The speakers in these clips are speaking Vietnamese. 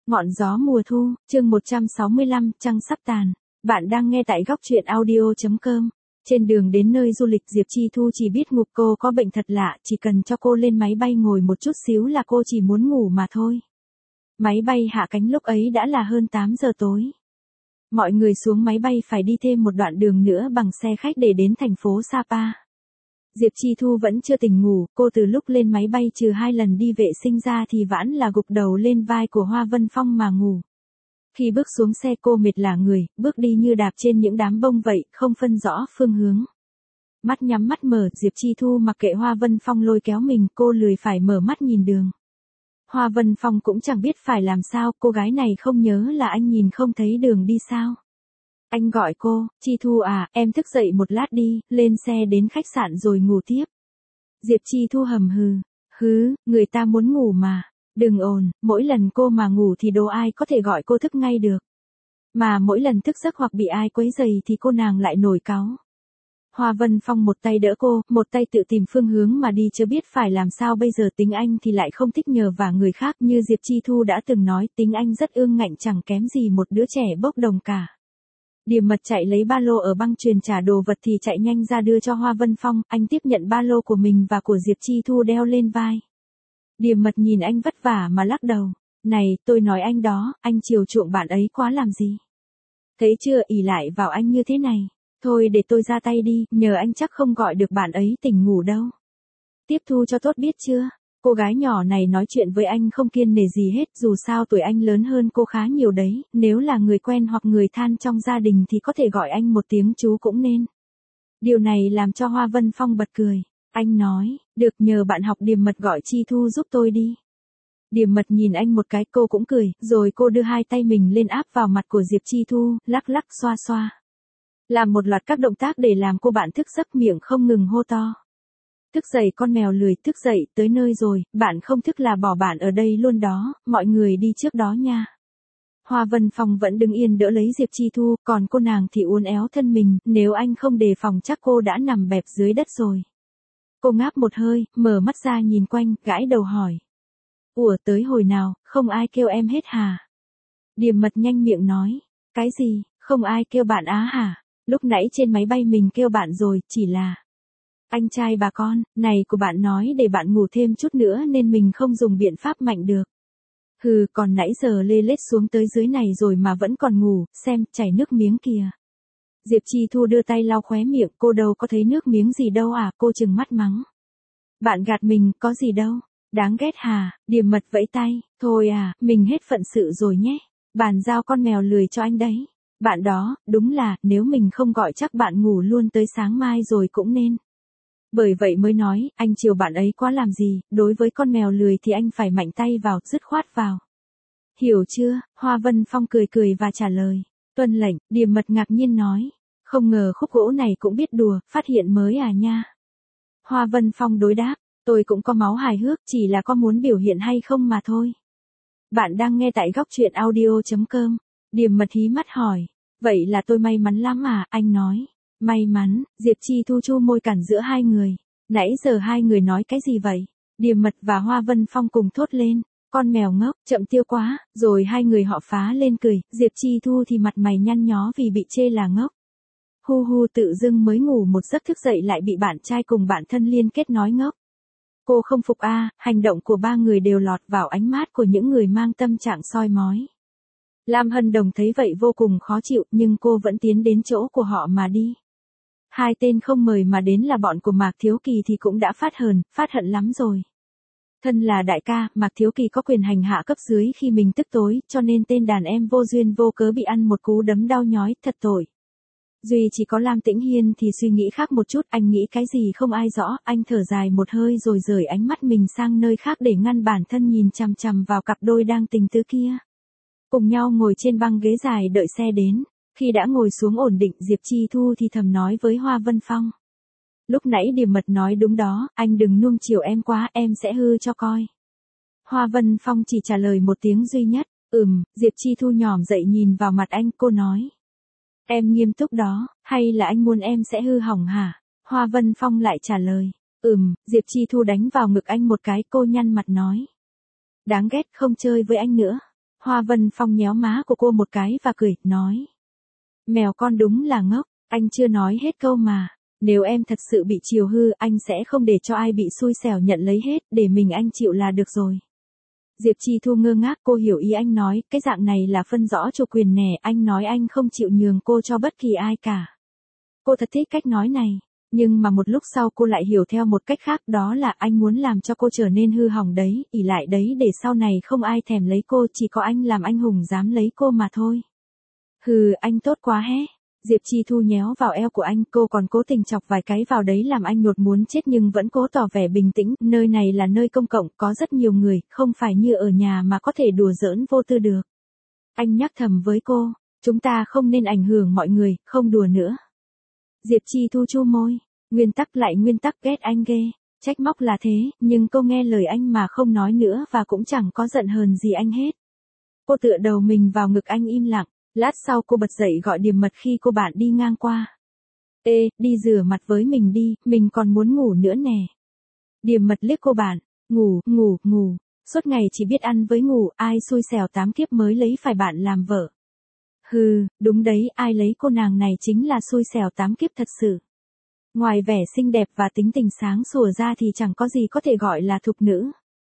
Ngọn gió mùa thu, chương 165, trăng sắp tàn. Bạn đang nghe tại góc truyện audio.com. Trên đường đến nơi du lịch Diệp Chi Thu chỉ biết ngục cô có bệnh thật lạ, chỉ cần cho cô lên máy bay ngồi một chút xíu là cô chỉ muốn ngủ mà thôi. Máy bay hạ cánh lúc ấy đã là hơn 8 giờ tối. Mọi người xuống máy bay phải đi thêm một đoạn đường nữa bằng xe khách để đến thành phố Sapa. Diệp Chi Thu vẫn chưa tỉnh ngủ, cô từ lúc lên máy bay trừ 2 lần đi vệ sinh ra thì vãn là gục đầu lên vai của Hoa Vân Phong mà ngủ. Khi bước xuống xe cô mệt lả người, bước đi như đạp trên những đám bông vậy, không phân rõ phương hướng. Mắt nhắm mắt mở, Diệp Chi Thu mặc kệ Hoa Vân Phong lôi kéo mình, cô lười phải mở mắt nhìn đường. Hoa Vân Phong cũng chẳng biết phải làm sao, cô gái này không nhớ là anh nhìn không thấy đường đi sao. Anh gọi cô, Chi Thu à, em thức dậy một lát đi, lên xe đến khách sạn rồi ngủ tiếp. Diệp Chi Thu hầm hứ, người ta muốn ngủ mà. Đừng ồn, mỗi lần cô mà ngủ thì đâu ai có thể gọi cô thức ngay được. Mà mỗi lần thức giấc hoặc bị ai quấy rầy thì cô nàng lại nổi cáu. Hoa Vân Phong một tay đỡ cô, một tay tự tìm phương hướng mà đi chưa biết phải làm sao bây giờ. Tính anh thì lại không thích nhờ vả người khác, như Diệp Chi Thu đã từng nói, tính anh rất ương ngạnh chẳng kém gì một đứa trẻ bốc đồng cả. Điềm Mật chạy lấy ba lô ở băng chuyền trả đồ vật thì chạy nhanh ra đưa cho Hoa Vân Phong, anh tiếp nhận ba lô của mình và của Diệp Chi Thu đeo lên vai. Điềm Mật nhìn anh vất vả mà lắc đầu, này, tôi nói anh đó, anh chiều chuộng bạn ấy quá làm gì. Thấy chưa, ỷ lại vào anh như thế này, thôi để tôi ra tay đi, nhờ anh chắc không gọi được bạn ấy tỉnh ngủ đâu. Tiếp thu cho tốt biết chưa, cô gái nhỏ này nói chuyện với anh không kiêng nể gì hết, dù sao tuổi anh lớn hơn cô khá nhiều đấy, nếu là người quen hoặc người thân trong gia đình thì có thể gọi anh một tiếng chú cũng nên. Điều này làm cho Hoa Vân Phong bật cười. Anh nói, được, nhờ bạn học Điềm Mật gọi Chi Thu giúp tôi đi. Điềm Mật nhìn anh một cái, cô cũng cười, rồi cô đưa hai tay mình lên áp vào mặt của Diệp Chi Thu, lắc lắc xoa xoa. Làm một loạt các động tác để làm cô bạn thức giấc, miệng không ngừng hô to. Thức dậy con mèo lười, thức dậy, tới nơi rồi, bạn không thức là bỏ bạn ở đây luôn đó, mọi người đi trước đó nha. Hoa Vân Phong vẫn đứng yên đỡ lấy Diệp Chi Thu, còn cô nàng thì uốn éo thân mình, nếu anh không đề phòng chắc cô đã nằm bẹp dưới đất rồi. Cô ngáp một hơi, mở mắt ra nhìn quanh, gãi đầu hỏi. Ủa, tới hồi nào, không ai kêu em hết hả? Điềm Mật nhanh miệng nói. Cái gì, không ai kêu bạn á hả? Lúc nãy trên máy bay mình kêu bạn rồi, chỉ là... Anh trai bà con, này của bạn nói để bạn ngủ thêm chút nữa nên mình không dùng biện pháp mạnh được. Hừ, còn nãy giờ lê lết xuống tới dưới này rồi mà vẫn còn ngủ, xem, chảy nước miếng kìa. Diệp Chi Thu đưa tay lau khóe miệng, cô đâu có thấy nước miếng gì đâu à, cô trừng mắt mắng. Bạn gạt mình, có gì đâu, đáng ghét hà, Điềm Mật vẫy tay, thôi à, mình hết phận sự rồi nhé, bàn giao con mèo lười cho anh đấy. Bạn đó, đúng là, nếu mình không gọi chắc bạn ngủ luôn tới sáng mai rồi cũng nên. Bởi vậy mới nói, anh chiều bạn ấy quá làm gì, đối với con mèo lười thì anh phải mạnh tay vào, dứt khoát vào. Hiểu chưa, Hoa Vân Phong cười cười và trả lời. Tuân lệnh, Điềm Mật ngạc nhiên nói. Không ngờ khúc gỗ này cũng biết đùa, phát hiện mới à nha. Hoa Vân Phong đối đáp, tôi cũng có máu hài hước, chỉ là có muốn biểu hiện hay không mà thôi. Bạn đang nghe tại góc truyện audio.com. Điềm Mật hí mắt hỏi, vậy là tôi may mắn lắm à, anh nói. May mắn, Diệp Chi Thu chu môi cản giữa hai người. Nãy giờ hai người nói cái gì vậy? Điềm Mật và Hoa Vân Phong cùng thốt lên. Con mèo ngốc, chậm tiêu quá, rồi hai người họ phá lên cười, Diệp Chi Thu thì mặt mày nhăn nhó vì bị chê là ngốc. Hu hu, tự dưng mới ngủ một giấc thức dậy lại bị bạn trai cùng bạn thân liên kết nói ngốc. Cô không phục a, hành động của ba người đều lọt vào ánh mắt của những người mang tâm trạng soi mói. Lam Hân Đồng thấy vậy vô cùng khó chịu nhưng cô vẫn tiến đến chỗ của họ mà đi. Hai tên không mời mà đến là bọn của Mạc Thiếu Kỳ thì cũng đã phát hận lắm rồi. Thân là đại ca, Mạc Thiếu Kỳ có quyền hành hạ cấp dưới khi mình tức tối, cho nên tên đàn em vô duyên vô cớ bị ăn một cú đấm đau nhói, thật tội. Duy chỉ có Lam Tĩnh Hiên thì suy nghĩ khác một chút, anh nghĩ cái gì không ai rõ, anh thở dài một hơi rồi rời ánh mắt mình sang nơi khác để ngăn bản thân nhìn chằm chằm vào cặp đôi đang tình tứ kia. Cùng nhau ngồi trên băng ghế dài đợi xe đến, khi đã ngồi xuống ổn định Diệp Chi Thu thì thầm nói với Hoa Vân Phong. Lúc nãy Điềm Mật nói đúng đó, anh đừng nuông chiều em quá, em sẽ hư cho coi. Hoa Vân Phong chỉ trả lời một tiếng duy nhất, Diệp Chi Thu nhỏm dậy nhìn vào mặt anh, cô nói. Em nghiêm túc đó, hay là anh muốn em sẽ hư hỏng hả? Hoa Vân Phong lại trả lời, Diệp Chi Thu đánh vào ngực anh một cái, cô nhăn mặt nói. Đáng ghét, không chơi với anh nữa. Hoa Vân Phong nhéo má của cô một cái và cười, nói. Mèo con đúng là ngốc, anh chưa nói hết câu mà. Nếu em thật sự bị chiều hư, anh sẽ không để cho ai bị xui xẻo nhận lấy hết, để mình anh chịu là được rồi. Diệp Chi Thu ngơ ngác, cô hiểu ý anh nói, cái dạng này là phân rõ chủ quyền nè, anh nói anh không chịu nhường cô cho bất kỳ ai cả. Cô thật thích cách nói này, nhưng mà một lúc sau cô lại hiểu theo một cách khác, đó là anh muốn làm cho cô trở nên hư hỏng đấy, ỷ lại đấy để sau này không ai thèm lấy cô, chỉ có anh làm anh hùng dám lấy cô mà thôi. Hừ, anh tốt quá hé. Diệp Chi Thu nhéo vào eo của anh, cô còn cố tình chọc vài cái vào đấy làm anh nhột muốn chết nhưng vẫn cố tỏ vẻ bình tĩnh, nơi này là nơi công cộng, có rất nhiều người, không phải như ở nhà mà có thể đùa giỡn vô tư được. Anh nhắc thầm với cô, chúng ta không nên ảnh hưởng mọi người, không đùa nữa. Diệp Chi Thu chu môi, nguyên tắc lại nguyên tắc, ghét anh ghê, trách móc là thế, nhưng cô nghe lời anh mà không nói nữa và cũng chẳng có giận hờn gì anh hết. Cô tựa đầu mình vào ngực anh im lặng. Lát sau cô bật dậy gọi Điềm Mật khi cô bạn đi ngang qua. Ê, đi rửa mặt với mình đi, mình còn muốn ngủ nữa nè. Điềm Mật liếc cô bạn, ngủ, suốt ngày chỉ biết ăn với ngủ, ai xui xẻo 8 kiếp mới lấy phải bạn làm vợ. Hừ, đúng đấy, ai lấy cô nàng này chính là xui xẻo 8 kiếp thật sự. Ngoài vẻ xinh đẹp và tính tình sáng sủa ra thì chẳng có gì có thể gọi là thục nữ.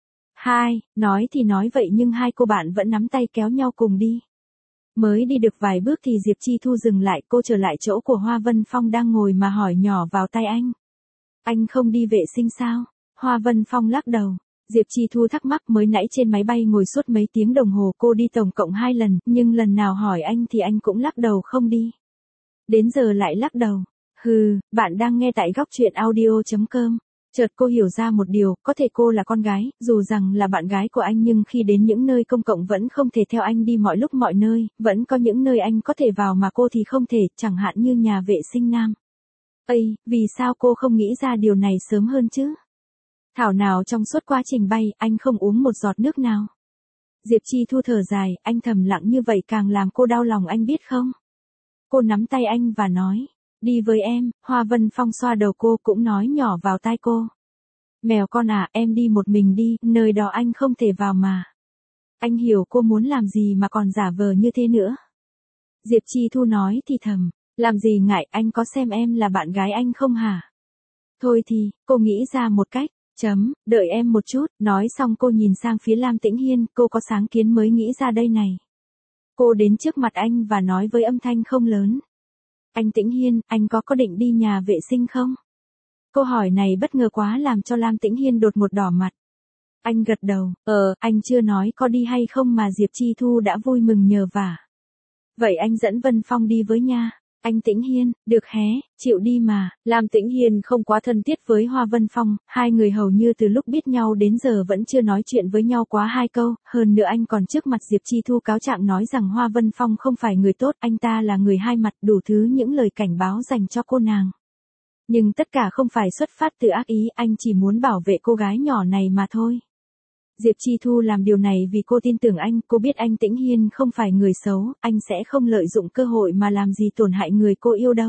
Nói thì nói vậy nhưng hai cô bạn vẫn nắm tay kéo nhau cùng đi. Mới đi được vài bước thì Diệp Chi Thu dừng lại, cô trở lại chỗ của Hoa Vân Phong đang ngồi mà hỏi nhỏ vào tai anh. Anh không đi vệ sinh sao? Hoa Vân Phong lắc đầu. Diệp Chi Thu thắc mắc, mới nãy trên máy bay ngồi suốt mấy tiếng đồng hồ, cô đi tổng cộng 2 lần, nhưng lần nào hỏi anh thì anh cũng lắc đầu không đi. Đến giờ lại lắc đầu. Hừ, bạn đang nghe tại góc truyện audio.com. Chợt cô hiểu ra một điều, có thể cô là con gái, dù rằng là bạn gái của anh nhưng khi đến những nơi công cộng vẫn không thể theo anh đi mọi lúc mọi nơi, vẫn có những nơi anh có thể vào mà cô thì không thể, chẳng hạn như nhà vệ sinh nam. Ây, vì sao cô không nghĩ ra điều này sớm hơn chứ? Thảo nào trong suốt quá trình bay, anh không uống một giọt nước nào. Diệp Chi Thu thở dài, anh thầm lặng như vậy càng làm cô đau lòng anh biết không? Cô nắm tay anh và nói. Đi với em, Hoa Vân Phong xoa đầu cô cũng nói nhỏ vào tai cô. Mèo con à, em đi một mình đi, nơi đó anh không thể vào mà. Anh hiểu cô muốn làm gì mà còn giả vờ như thế nữa. Diệp Chi Thu nói thì thầm, làm gì ngại, anh có xem em là bạn gái anh không hả? Thôi thì, cô nghĩ ra một cách, đợi em một chút, nói xong cô nhìn sang phía Lam Tĩnh Hiên, cô có sáng kiến mới nghĩ ra đây này. Cô đến trước mặt anh và nói với âm thanh không lớn. Anh Tĩnh Hiên, anh có định đi nhà vệ sinh không? Câu hỏi này bất ngờ quá làm cho Lam Tĩnh Hiên đột ngột đỏ mặt. Anh gật đầu, anh chưa nói có đi hay không mà Diệp Chi Thu đã vui mừng nhờ vả. Vậy anh dẫn Vân Phong đi với nha. Anh Tĩnh Hiên, được hé, chịu đi mà. Lam Tĩnh Hiên không quá thân thiết với Hoa Vân Phong, hai người hầu như từ lúc biết nhau đến giờ vẫn chưa nói chuyện với nhau quá 2 câu, hơn nữa anh còn trước mặt Diệp Chi Thu cáo trạng nói rằng Hoa Vân Phong không phải người tốt, anh ta là người hai mặt, đủ thứ những lời cảnh báo dành cho cô nàng. Nhưng tất cả không phải xuất phát từ ác ý, anh chỉ muốn bảo vệ cô gái nhỏ này mà thôi. Diệp Chi Thu làm điều này vì cô tin tưởng anh, cô biết anh Tĩnh Hiên không phải người xấu, anh sẽ không lợi dụng cơ hội mà làm gì tổn hại người cô yêu đâu.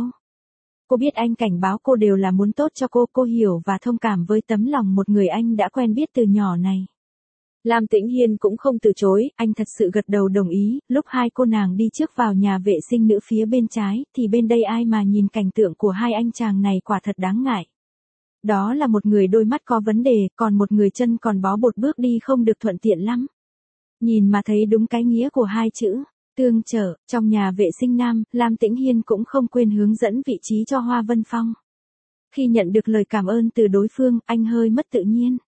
Cô biết anh cảnh báo cô đều là muốn tốt cho cô hiểu và thông cảm với tấm lòng một người anh đã quen biết từ nhỏ này. Lam Tĩnh Hiên cũng không từ chối, anh thật sự gật đầu đồng ý, lúc hai cô nàng đi trước vào nhà vệ sinh nữ phía bên trái, thì bên đây ai mà nhìn cảnh tượng của hai anh chàng này quả thật đáng ngại. Đó là một người đôi mắt có vấn đề, còn một người chân còn bó bột bước đi không được thuận tiện lắm. Nhìn mà thấy đúng cái nghĩa của hai chữ, tương trở, trong nhà vệ sinh nam, Lam Tĩnh Hiên cũng không quên hướng dẫn vị trí cho Hoa Vân Phong. Khi nhận được lời cảm ơn từ đối phương, anh hơi mất tự nhiên.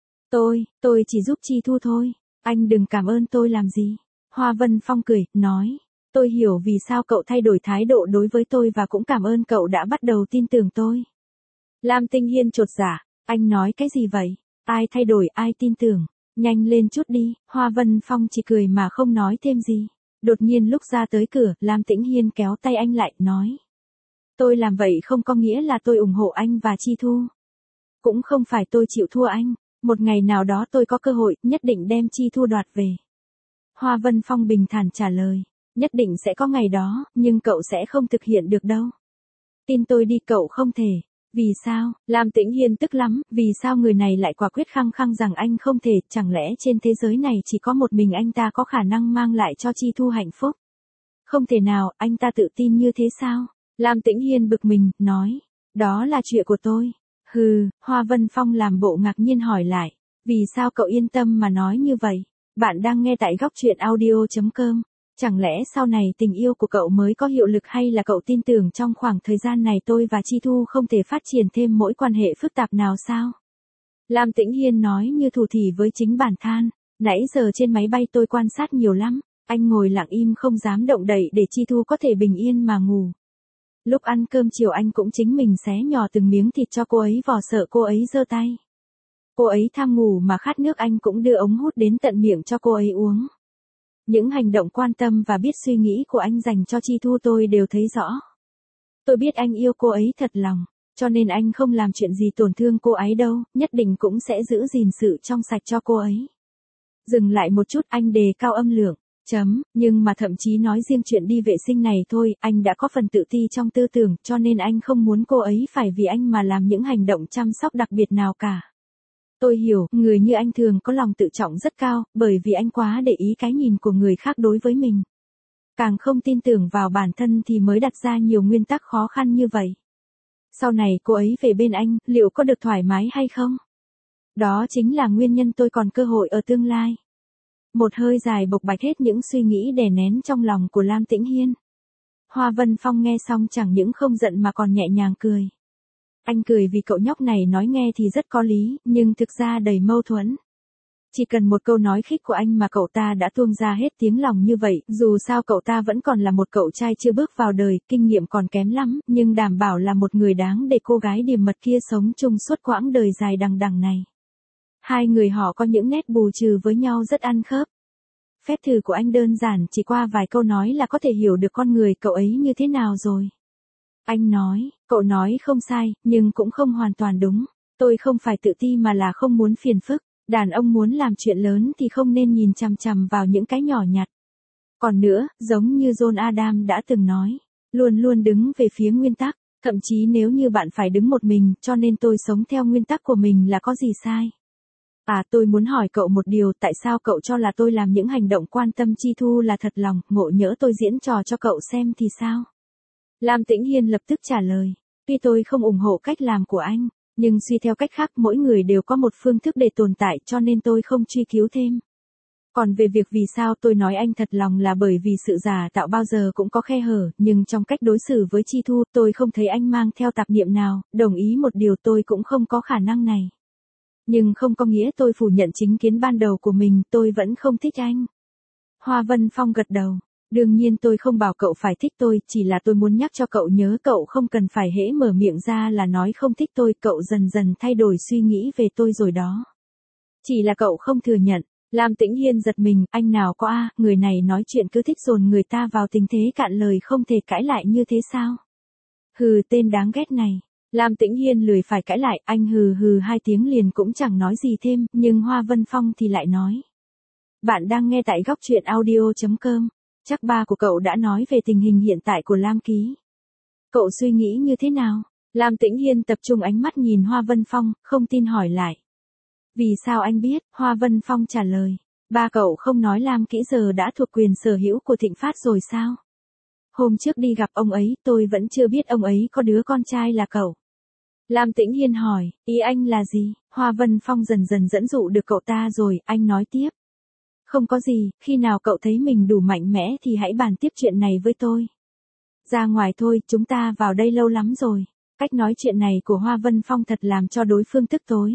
Tôi chỉ giúp Chi Thu thôi, anh đừng cảm ơn tôi làm gì. Hoa Vân Phong cười, nói, tôi hiểu vì sao cậu thay đổi thái độ đối với tôi và cũng cảm ơn cậu đã bắt đầu tin tưởng tôi. Lam Tĩnh Hiên chột dạ, anh nói cái gì vậy? Ai thay đổi, ai tin tưởng? Nhanh lên chút đi, Hoa Vân Phong chỉ cười mà không nói thêm gì. Đột nhiên lúc ra tới cửa, Lam Tĩnh Hiên kéo tay anh lại, nói. Tôi làm vậy không có nghĩa là tôi ủng hộ anh và Chi Thu. Cũng không phải tôi chịu thua anh, một ngày nào đó tôi có cơ hội, nhất định đem Chi Thu đoạt về. Hoa Vân Phong bình thản trả lời, nhất định sẽ có ngày đó, nhưng cậu sẽ không thực hiện được đâu. Tin tôi đi, cậu không thể. Vì sao? Lam Tĩnh Hiên tức lắm, vì sao người này lại quả quyết khăng khăng rằng anh không thể, chẳng lẽ trên thế giới này chỉ có một mình anh ta có khả năng mang lại cho Chi Thu hạnh phúc? Không thể nào, anh ta tự tin như thế sao? Lam Tĩnh Hiên bực mình, nói, đó là chuyện của tôi. Hừ, Hoa Vân Phong làm bộ ngạc nhiên hỏi lại, vì sao cậu yên tâm mà nói như vậy? Bạn đang nghe tại góc truyện audio.com. Chẳng lẽ sau này tình yêu của cậu mới có hiệu lực hay là cậu tin tưởng trong khoảng thời gian này tôi và Chi Thu không thể phát triển thêm mối quan hệ phức tạp nào sao? Lam Tĩnh Hiên nói như thủ thỉ với chính bản than, nãy giờ trên máy bay tôi quan sát nhiều lắm, anh ngồi lặng im không dám động đậy để Chi Thu có thể bình yên mà ngủ. Lúc ăn cơm chiều anh cũng chính mình xé nhỏ từng miếng thịt cho cô ấy vò sợ cô ấy giơ tay. Cô ấy tham ngủ mà khát nước anh cũng đưa ống hút đến tận miệng cho cô ấy uống. Những hành động quan tâm và biết suy nghĩ của anh dành cho Chi Thu tôi đều thấy rõ. Tôi biết anh yêu cô ấy thật lòng, cho nên anh không làm chuyện gì tổn thương cô ấy đâu, nhất định cũng sẽ giữ gìn sự trong sạch cho cô ấy. Dừng lại một chút anh đề cao âm lượng, nhưng mà thậm chí nói riêng chuyện đi vệ sinh này thôi, anh đã có phần tự ti trong tư tưởng, cho nên anh không muốn cô ấy phải vì anh mà làm những hành động chăm sóc đặc biệt nào cả. Tôi hiểu, người như anh thường có lòng tự trọng rất cao, bởi vì anh quá để ý cái nhìn của người khác đối với mình. Càng không tin tưởng vào bản thân thì mới đặt ra nhiều nguyên tắc khó khăn như vậy. Sau này cô ấy về bên anh, liệu có được thoải mái hay không? Đó chính là nguyên nhân tôi còn cơ hội ở tương lai. Một hơi dài bộc bạch hết những suy nghĩ đè nén trong lòng của Lam Tĩnh Hiên. Hoa Vân Phong nghe xong chẳng những không giận mà còn nhẹ nhàng cười. Anh cười vì cậu nhóc này nói nghe thì rất có lý, nhưng thực ra đầy mâu thuẫn. Chỉ cần một câu nói khích của anh mà cậu ta đã tuôn ra hết tiếng lòng như vậy, dù sao cậu ta vẫn còn là một cậu trai chưa bước vào đời, kinh nghiệm còn kém lắm, nhưng đảm bảo là một người đáng để cô gái điềm mật kia sống chung suốt quãng đời dài đằng đằng này. Hai người họ có những nét bù trừ với nhau rất ăn khớp. Phép thử của anh đơn giản chỉ qua vài câu nói là có thể hiểu được con người cậu ấy như thế nào rồi. Anh nói, cậu nói không sai, nhưng cũng không hoàn toàn đúng. Tôi không phải tự ti mà là không muốn phiền phức. Đàn ông muốn làm chuyện lớn thì không nên nhìn chằm chằm vào những cái nhỏ nhặt. Còn nữa, giống như John Adam đã từng nói, luôn luôn đứng về phía nguyên tắc, thậm chí nếu như bạn phải đứng một mình, cho nên tôi sống theo nguyên tắc của mình là có gì sai. Tôi muốn hỏi cậu một điều, tại sao cậu cho là tôi làm những hành động quan tâm Chi Thu là thật lòng, ngộ nhỡ tôi diễn trò cho cậu xem thì sao? Lam Tĩnh Hiên lập tức trả lời, tuy tôi không ủng hộ cách làm của anh, nhưng suy theo cách khác mỗi người đều có một phương thức để tồn tại cho nên tôi không truy cứu thêm. Còn về việc vì sao tôi nói anh thật lòng là bởi vì sự giả tạo bao giờ cũng có khe hở, nhưng trong cách đối xử với Chi Thu tôi không thấy anh mang theo tạp niệm nào, đồng ý một điều tôi cũng không có khả năng này. Nhưng không có nghĩa tôi phủ nhận chính kiến ban đầu của mình, tôi vẫn không thích anh. Hoa Vân Phong gật đầu. Đương nhiên tôi không bảo cậu phải thích tôi, chỉ là tôi muốn nhắc cho cậu nhớ cậu không cần phải hễ mở miệng ra là nói không thích tôi, cậu dần dần thay đổi suy nghĩ về tôi rồi đó. Chỉ là cậu không thừa nhận. Lam Tĩnh Hiên giật mình, anh nào có người này nói chuyện cứ thích dồn người ta vào tình thế cạn lời không thể cãi lại như thế sao? Hừ, tên đáng ghét này. Lam Tĩnh Hiên lười phải cãi lại, anh hừ hừ 2 tiếng liền cũng chẳng nói gì thêm, nhưng Hoa Vân Phong thì lại nói. Bạn đang nghe tại góc truyện audio.com. Chắc ba của cậu đã nói về tình hình hiện tại của Lam Ký. Cậu suy nghĩ như thế nào? Lam Tĩnh Hiên tập trung ánh mắt nhìn Hoa Vân Phong, không tin hỏi lại. Vì sao anh biết? Hoa Vân Phong trả lời. Ba cậu không nói Lam Ký giờ đã thuộc quyền sở hữu của Thịnh Phát rồi sao? Hôm trước đi gặp ông ấy, tôi vẫn chưa biết ông ấy có đứa con trai là cậu. Lam Tĩnh Hiên hỏi, ý anh là gì? Hoa Vân Phong dần dần dẫn dụ được cậu ta rồi, anh nói tiếp. Không có gì, khi nào cậu thấy mình đủ mạnh mẽ thì hãy bàn tiếp chuyện này với tôi. Ra ngoài thôi, chúng ta vào đây lâu lắm rồi. Cách nói chuyện này của Hoa Vân Phong thật làm cho đối phương tức tối.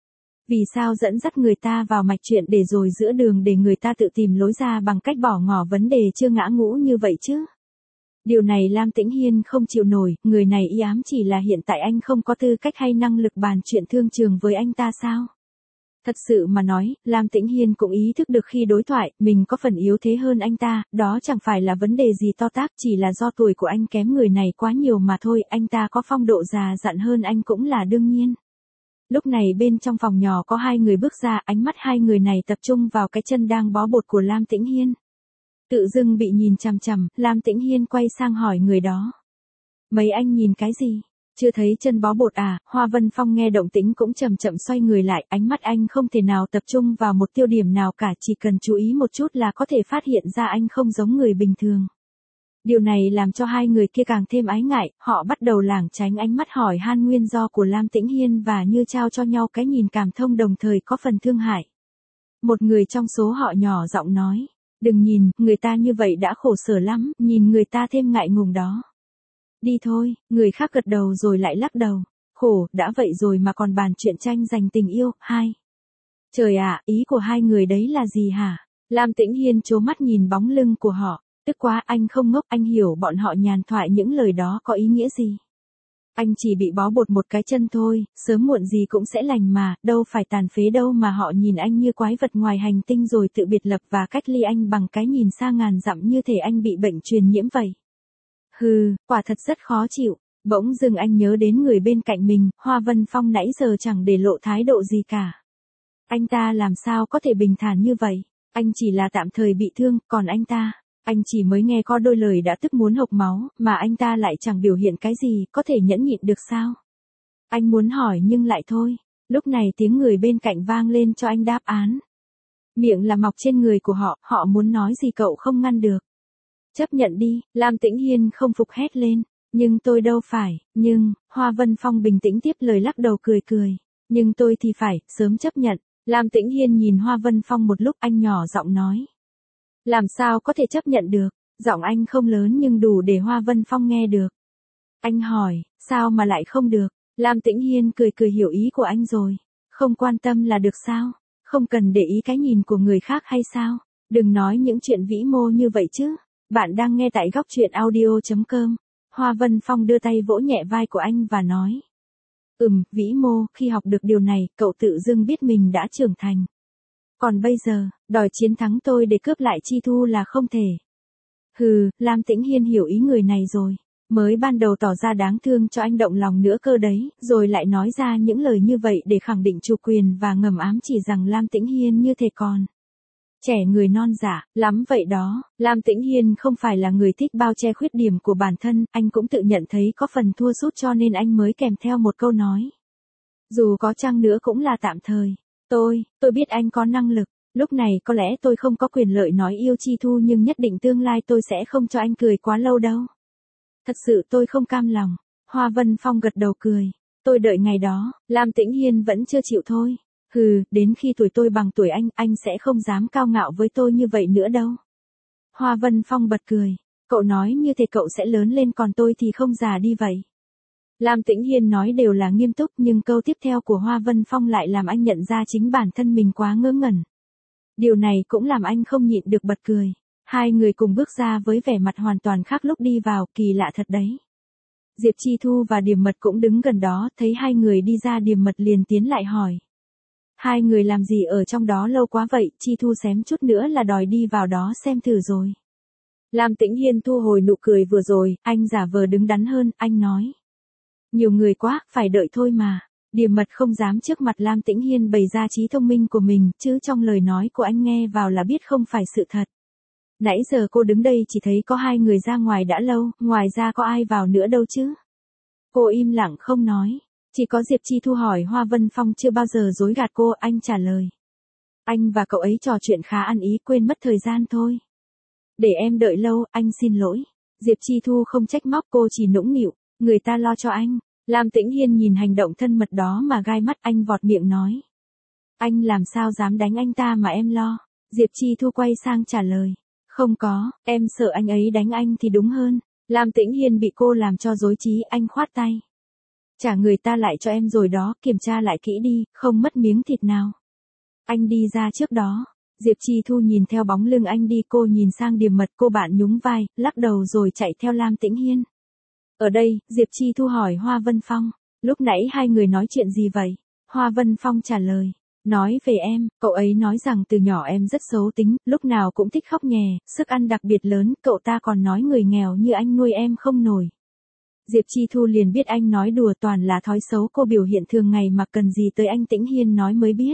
Vì sao dẫn dắt người ta vào mạch chuyện để rồi giữa đường để người ta tự tìm lối ra bằng cách bỏ ngỏ vấn đề chưa ngã ngũ như vậy chứ? Điều này Lam Tĩnh Hiên không chịu nổi, người này y ám chỉ là hiện tại anh không có tư cách hay năng lực bàn chuyện thương trường với anh ta sao? Thật sự mà nói, Lam Tĩnh Hiên cũng ý thức được khi đối thoại, mình có phần yếu thế hơn anh ta, đó chẳng phải là vấn đề gì to tát, chỉ là do tuổi của anh kém người này quá nhiều mà thôi, anh ta có phong độ già dặn hơn anh cũng là đương nhiên. Lúc này bên trong phòng nhỏ có 2 người bước ra, ánh mắt 2 người này tập trung vào cái chân đang bó bột của Lam Tĩnh Hiên. Tự dưng bị nhìn chằm chằm, Lam Tĩnh Hiên quay sang hỏi người đó. Mấy anh nhìn cái gì? Chưa thấy chân bó bột à? Hoa Vân Phong nghe động tĩnh cũng chậm chậm xoay người lại, ánh mắt anh không thể nào tập trung vào một tiêu điểm nào cả, chỉ cần chú ý một chút là có thể phát hiện ra anh không giống người bình thường. Điều này làm cho hai người kia càng thêm ái ngại, họ bắt đầu lảng tránh ánh mắt hỏi han nguyên do của Lam Tĩnh Hiên và như trao cho nhau cái nhìn cảm thông đồng thời có phần thương hại. Một người trong số họ nhỏ giọng nói, đừng nhìn, người ta như vậy đã khổ sở lắm, nhìn người ta thêm ngại ngùng đó. Đi thôi, người khác gật đầu rồi lại lắc đầu. Khổ, đã vậy rồi mà còn bàn chuyện tranh giành tình yêu, hai. Trời ạ, ý của hai người đấy là gì hả? Lam Tĩnh Hiên trố mắt nhìn bóng lưng của họ. Tức quá, anh không ngốc, anh hiểu bọn họ nhàn thoại những lời đó có ý nghĩa gì. Anh chỉ bị bó bột một cái chân thôi, sớm muộn gì cũng sẽ lành mà, đâu phải tàn phế đâu mà họ nhìn anh như quái vật ngoài hành tinh rồi tự biệt lập và cách ly anh bằng cái nhìn xa ngàn dặm như thể anh bị bệnh truyền nhiễm vậy. Hừ, quả thật rất khó chịu. Bỗng dưng anh nhớ đến người bên cạnh mình, Hoa Vân Phong nãy giờ chẳng để lộ thái độ gì cả. Anh ta làm sao có thể bình thản như vậy? Anh chỉ là tạm thời bị thương, còn anh chỉ mới nghe có đôi lời đã tức muốn hộc máu, mà anh ta lại chẳng biểu hiện cái gì, có thể nhẫn nhịn được sao? Anh muốn hỏi nhưng lại thôi. Lúc này tiếng người bên cạnh vang lên cho anh đáp án. Miệng là mọc trên người của họ, họ muốn nói gì cậu không ngăn được. Chấp nhận đi, Lam Tĩnh Hiên không phục hét lên. Nhưng tôi đâu phải, Hoa Vân Phong bình tĩnh tiếp lời lắc đầu cười cười. Nhưng tôi thì phải, sớm chấp nhận. Lam Tĩnh Hiên nhìn Hoa Vân Phong một lúc anh nhỏ giọng nói. Làm sao có thể chấp nhận được, giọng anh không lớn nhưng đủ để Hoa Vân Phong nghe được. Anh hỏi, sao mà lại không được? Lam Tĩnh Hiên cười cười hiểu ý của anh rồi. Không quan tâm là được sao? Không cần để ý cái nhìn của người khác hay sao? Đừng nói những chuyện vĩ mô như vậy chứ. Bạn đang nghe tại góc truyện audio.com. Hoa Vân Phong đưa tay vỗ nhẹ vai của anh và nói. Vĩ mô, khi học được điều này, cậu tự dưng biết mình đã trưởng thành. Còn bây giờ, đòi chiến thắng tôi để cướp lại Chi Thu là không thể. Hừ, Lam Tĩnh Hiên hiểu ý người này rồi. Mới ban đầu tỏ ra đáng thương cho anh động lòng nữa cơ đấy, rồi lại nói ra những lời như vậy để khẳng định chủ quyền và ngầm ám chỉ rằng Lam Tĩnh Hiên như thể còn trẻ người non dạ, lắm vậy đó. Lam Tĩnh Hiên không phải là người thích bao che khuyết điểm của bản thân, anh cũng tự nhận thấy có phần thua sút cho nên anh mới kèm theo một câu nói. Dù có chăng nữa cũng là tạm thời. Tôi biết anh có năng lực, lúc này có lẽ tôi không có quyền lợi nói yêu Chi Thu nhưng nhất định tương lai tôi sẽ không cho anh cười quá lâu đâu. Thật sự tôi không cam lòng. Hoa Vân Phong gật đầu cười. Tôi đợi ngày đó, Lam Tĩnh Hiên vẫn chưa chịu thôi. Hừ, đến khi tuổi tôi bằng tuổi anh sẽ không dám cao ngạo với tôi như vậy nữa đâu. Hoa Vân Phong bật cười. Cậu nói như thế cậu sẽ lớn lên còn tôi thì không già đi vậy. Lam Tĩnh Hiên nói đều là nghiêm túc nhưng câu tiếp theo của Hoa Vân Phong lại làm anh nhận ra chính bản thân mình quá ngớ ngẩn. Điều này cũng làm anh không nhịn được bật cười. Hai người cùng bước ra với vẻ mặt hoàn toàn khác lúc đi vào, kỳ lạ thật đấy. Diệp Chi Thu và Điềm Mật cũng đứng gần đó, thấy hai người đi ra Điềm Mật liền tiến lại hỏi. Hai người làm gì ở trong đó lâu quá vậy, Chi Thu xém chút nữa là đòi đi vào đó xem thử rồi. Lam Tĩnh Hiên thu hồi nụ cười vừa rồi, anh giả vờ đứng đắn hơn, anh nói. Nhiều người quá, phải đợi thôi mà. Điềm Mật không dám trước mặt Lam Tĩnh Hiên bày ra trí thông minh của mình, chứ trong lời nói của anh nghe vào là biết không phải sự thật. Nãy giờ cô đứng đây chỉ thấy có hai người ra ngoài đã lâu, ngoài ra có ai vào nữa đâu chứ. Cô im lặng không nói. Chỉ có Diệp Chi Thu hỏi Hoa Vân Phong chưa bao giờ dối gạt cô, anh trả lời. Anh và cậu ấy trò chuyện khá ăn ý, quên mất thời gian thôi. Để em đợi lâu, anh xin lỗi. Diệp Chi Thu không trách móc cô chỉ nũng nịu, người ta lo cho anh. Lam Tĩnh Hiên nhìn hành động thân mật đó mà gai mắt, anh vọt miệng nói. Anh làm sao dám đánh anh ta mà em lo. Diệp Chi Thu quay sang trả lời. Không có, em sợ anh ấy đánh anh thì đúng hơn. Lam Tĩnh Hiên bị cô làm cho rối trí, anh khoát tay. Trả người ta lại cho em rồi đó, kiểm tra lại kỹ đi, không mất miếng thịt nào. Anh đi ra trước đó. Diệp Chi Thu nhìn theo bóng lưng anh đi, cô nhìn sang Điềm Mật, cô bạn nhún vai, lắc đầu rồi chạy theo Lam Tĩnh Hiên. Ở đây, Diệp Chi Thu hỏi Hoa Vân Phong, lúc nãy hai người nói chuyện gì vậy? Hoa Vân Phong trả lời, nói về em, cậu ấy nói rằng từ nhỏ em rất xấu tính, lúc nào cũng thích khóc nhè, sức ăn đặc biệt lớn, cậu ta còn nói người nghèo như anh nuôi em không nổi. Diệp Chi Thu liền biết anh nói đùa, toàn là thói xấu cô biểu hiện thường ngày mà cần gì tới anh Tĩnh Hiên nói mới biết.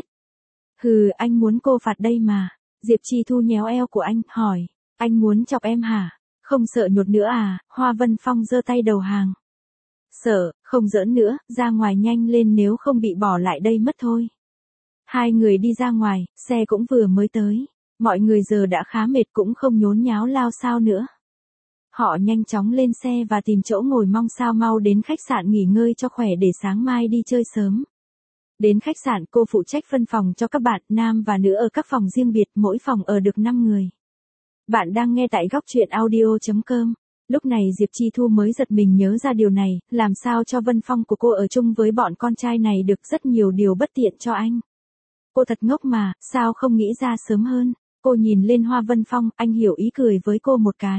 Hừ, anh muốn cô phạt đây mà. Diệp Chi Thu nhéo eo của anh, hỏi, anh muốn chọc em hả? Không sợ nhột nữa à? Hoa Vân Phong giơ tay đầu hàng. Sợ, không giỡn nữa, ra ngoài nhanh lên nếu không bị bỏ lại đây mất thôi. Hai người đi ra ngoài, xe cũng vừa mới tới. Mọi người giờ đã khá mệt cũng không nhốn nháo lao sao nữa. Họ nhanh chóng lên xe và tìm chỗ ngồi mong sao mau đến khách sạn nghỉ ngơi cho khỏe để sáng mai đi chơi sớm. Đến khách sạn cô phụ trách phân phòng cho các bạn nam và nữ ở các phòng riêng biệt, mỗi phòng ở được 5 người. Bạn đang nghe tại góc truyện audio.com. Lúc này Diệp Chi Thu mới giật mình nhớ ra điều này, làm sao cho Vân Phong của cô ở chung với bọn con trai này được, rất nhiều điều bất tiện cho anh. Cô thật ngốc mà, sao không nghĩ ra sớm hơn. Cô nhìn lên Hoa Vân Phong, anh hiểu ý cười với cô một cái.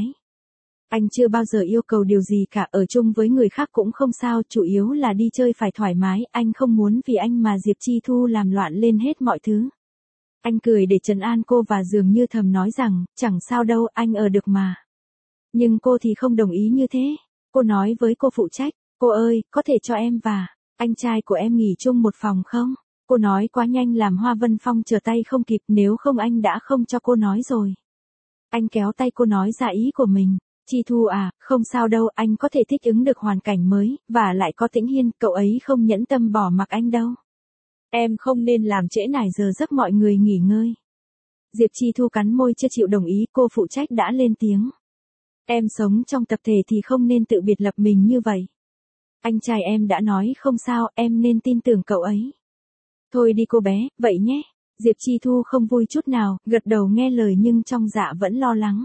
Anh chưa bao giờ yêu cầu điều gì cả, ở chung với người khác cũng không sao, chủ yếu là đi chơi phải thoải mái, anh không muốn vì anh mà Diệp Chi Thu làm loạn lên hết mọi thứ. Anh cười để trấn an cô và dường như thầm nói rằng, chẳng sao đâu, anh ở được mà. Nhưng cô thì không đồng ý như thế. Cô nói với cô phụ trách, cô ơi, có thể cho em và anh trai của em nghỉ chung một phòng không? Cô nói quá nhanh làm Hoa Vân Phong trở tay không kịp, nếu không anh đã không cho cô nói rồi. Anh kéo tay cô nói ra ý của mình. Chi Thu à, không sao đâu, anh có thể thích ứng được hoàn cảnh mới, và lại có Tĩnh Hiên, cậu ấy không nhẫn tâm bỏ mặc anh đâu. Em không nên làm trễ nải giờ giấc mọi người nghỉ ngơi. Diệp Chi Thu cắn môi chưa chịu đồng ý, cô phụ trách đã lên tiếng. Em sống trong tập thể thì không nên tự biệt lập mình như vậy. Anh trai em đã nói không sao, em nên tin tưởng cậu ấy. Thôi đi cô bé, vậy nhé. Diệp Chi Thu không vui chút nào, gật đầu nghe lời nhưng trong dạ vẫn lo lắng.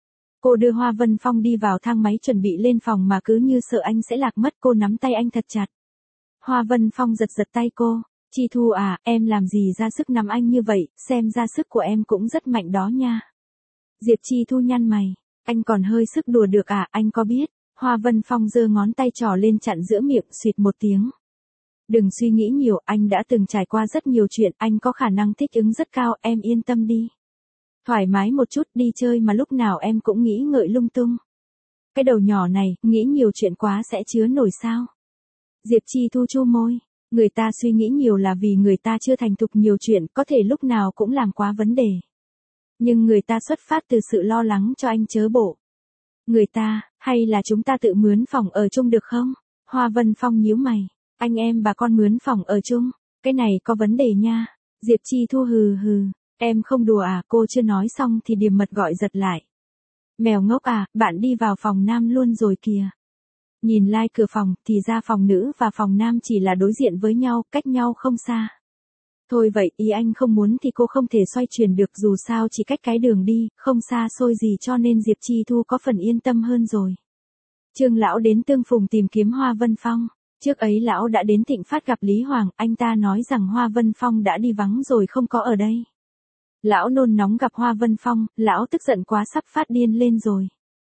Cô đưa Hoa Vân Phong đi vào thang máy chuẩn bị lên phòng mà cứ như sợ anh sẽ lạc mất, cô nắm tay anh thật chặt. Hoa Vân Phong giật giật tay cô. Chi Thu à, em làm gì ra sức nắm anh như vậy, xem ra sức của em cũng rất mạnh đó nha. Diệp Chi Thu nhăn mày. Anh còn hơi sức đùa được à, anh có biết. Hoa Vân Phong giơ ngón tay trỏ lên chặn giữa miệng, xuyệt một tiếng. Đừng suy nghĩ nhiều, anh đã từng trải qua rất nhiều chuyện, anh có khả năng thích ứng rất cao, em yên tâm đi. Thoải mái một chút, đi chơi mà lúc nào em cũng nghĩ ngợi lung tung. Cái đầu nhỏ này, nghĩ nhiều chuyện quá sẽ chứa nổi sao. Diệp Chi Thu chu môi. Người ta suy nghĩ nhiều là vì người ta chưa thành thục nhiều chuyện, có thể lúc nào cũng làm quá vấn đề. Nhưng người ta xuất phát từ sự lo lắng cho anh chớ bộ. Người ta, hay là chúng ta tự mướn phòng ở chung được không? Hoa Vân Phong nhíu mày. Anh em bà con mướn phòng ở chung, cái này có vấn đề nha. Diệp Chi Thu hừ hừ. Em không đùa à, cô chưa nói xong thì Điềm Mật gọi giật lại. Mèo ngốc à, bạn đi vào phòng nam luôn rồi kìa. Nhìn lai cửa phòng, thì ra phòng nữ và phòng nam chỉ là đối diện với nhau, cách nhau không xa. Thôi vậy, ý anh không muốn thì cô không thể xoay chuyển được, dù sao chỉ cách cái đường đi, không xa xôi gì cho nên Diệp Chi Thu có phần yên tâm hơn rồi. Trương lão đến Tương Phùng tìm kiếm Hoa Vân Phong. Trước ấy lão đã đến Thịnh Phát gặp Lý Hoàng, anh ta nói rằng Hoa Vân Phong đã đi vắng rồi không có ở đây. Lão nôn nóng gặp Hoa Vân Phong, lão tức giận quá sắp phát điên lên rồi.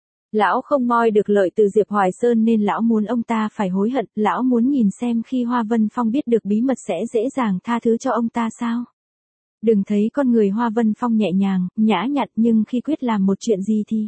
Lão không moi được lợi từ Diệp Hoài Sơn nên lão muốn ông ta phải hối hận, lão muốn nhìn xem khi Hoa Vân Phong biết được bí mật sẽ dễ dàng tha thứ cho ông ta sao. Đừng thấy con người Hoa Vân Phong nhẹ nhàng, nhã nhặn nhưng khi quyết làm một chuyện gì thì...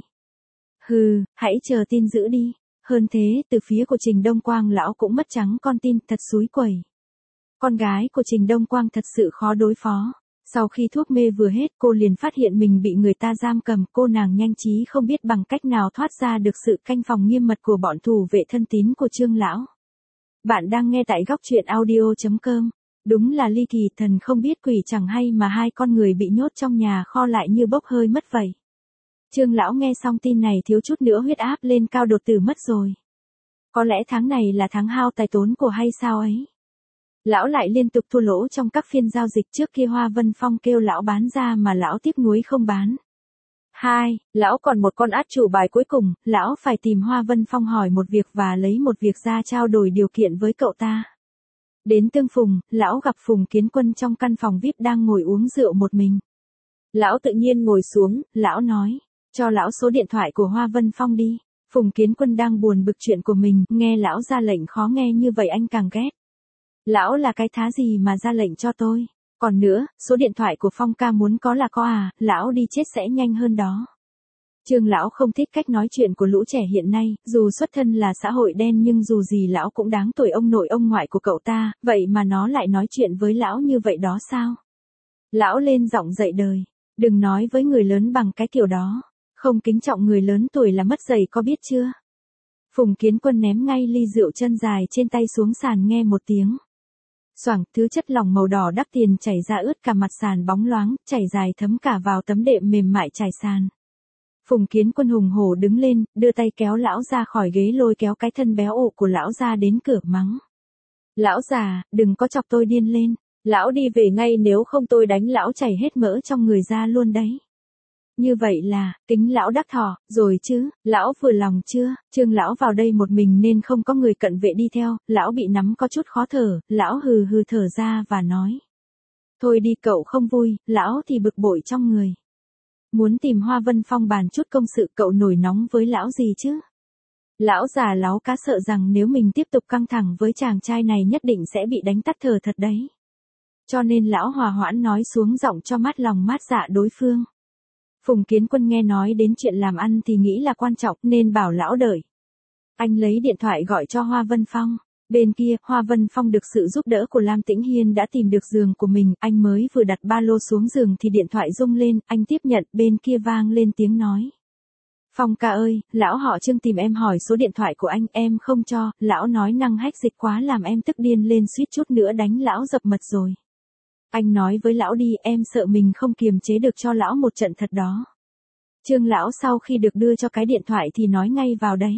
Hừ, hãy chờ tin dữ đi. Hơn thế, từ phía của Trình Đông Quang lão cũng mất trắng con tin, thật xúi quẩy. Con gái của Trình Đông Quang thật sự khó đối phó. Sau khi thuốc mê vừa hết cô liền phát hiện mình bị người ta giam cầm, cô nàng nhanh trí không biết bằng cách nào thoát ra được sự canh phòng nghiêm mật của bọn thủ vệ thân tín của Trương lão. Bạn đang nghe tại góc truyện audio.com. Đúng là ly kỳ, thần không biết quỷ chẳng hay mà hai con người bị nhốt trong nhà kho lại như bốc hơi mất vậy. Trương lão nghe xong tin này thiếu chút nữa huyết áp lên cao đột tử mất rồi. Có lẽ tháng này là tháng hao tài tốn của hay sao ấy. Lão lại liên tục thua lỗ trong các phiên giao dịch, trước khi Hoa Vân Phong kêu lão bán ra mà lão tiếc nuối không bán. 2. Lão còn một con át chủ bài cuối cùng, lão phải tìm Hoa Vân Phong hỏi một việc và lấy một việc ra trao đổi điều kiện với cậu ta. Đến Tương Phùng, lão gặp Phùng Kiến Quân trong căn phòng VIP đang ngồi uống rượu một mình. Lão tự nhiên ngồi xuống, lão nói, cho lão số điện thoại của Hoa Vân Phong đi. Phùng Kiến Quân đang buồn bực chuyện của mình, nghe lão ra lệnh khó nghe như vậy anh càng ghét. Lão là cái thá gì mà ra lệnh cho tôi. Còn nữa, số điện thoại của Phong ca muốn có là có à, lão đi chết sẽ nhanh hơn đó. Trương lão không thích cách nói chuyện của lũ trẻ hiện nay, dù xuất thân là xã hội đen nhưng dù gì lão cũng đáng tuổi ông nội ông ngoại của cậu ta, vậy mà nó lại nói chuyện với lão như vậy đó sao? Lão lên giọng dạy đời, đừng nói với người lớn bằng cái kiểu đó, không kính trọng người lớn tuổi là mất dạy có biết chưa? Phùng Kiến Quân ném ngay ly rượu chân dài trên tay xuống sàn nghe một tiếng. Xoảng, thứ chất lỏng màu đỏ đắp tiền chảy ra ướt cả mặt sàn bóng loáng, chảy dài thấm cả vào tấm đệm mềm mại trải sàn. Phùng Kiến Quân hùng hổ đứng lên, đưa tay kéo lão ra khỏi ghế lôi kéo cái thân béo ụ của lão ra đến cửa mắng. Lão già, đừng có chọc tôi điên lên, lão đi về ngay nếu không tôi đánh lão chảy hết mỡ trong người ra luôn đấy. Như vậy là, kính lão đắc thọ, rồi chứ, lão vừa lòng chưa, Trương lão vào đây một mình nên không có người cận vệ đi theo, lão bị nắm có chút khó thở, lão hừ hừ thở ra và nói. Thôi đi cậu không vui, lão thì bực bội trong người. Muốn tìm Hoa Vân Phong bàn chút công sự cậu nổi nóng với lão gì chứ? Lão già láo cá sợ rằng nếu mình tiếp tục căng thẳng với chàng trai này nhất định sẽ bị đánh tắt thở thật đấy. Cho nên lão hòa hoãn nói xuống giọng cho mát lòng mát dạ đối phương. Phùng Kiến Quân nghe nói đến chuyện làm ăn thì nghĩ là quan trọng nên bảo lão đợi. Anh lấy điện thoại gọi cho Hoa Vân Phong. Bên kia, Hoa Vân Phong được sự giúp đỡ của Lam Tĩnh Hiên đã tìm được giường của mình, anh mới vừa đặt ba lô xuống giường thì điện thoại rung lên, anh tiếp nhận, bên kia vang lên tiếng nói. Phong ca ơi, lão họ Trương tìm em hỏi số điện thoại của anh, em không cho, lão nói năng hách dịch quá làm em tức điên lên suýt chút nữa đánh lão dập mật rồi. Anh nói với lão đi, em sợ mình không kiềm chế được cho lão một trận thật đó. Trương lão sau khi được đưa cho cái điện thoại thì nói ngay vào đấy.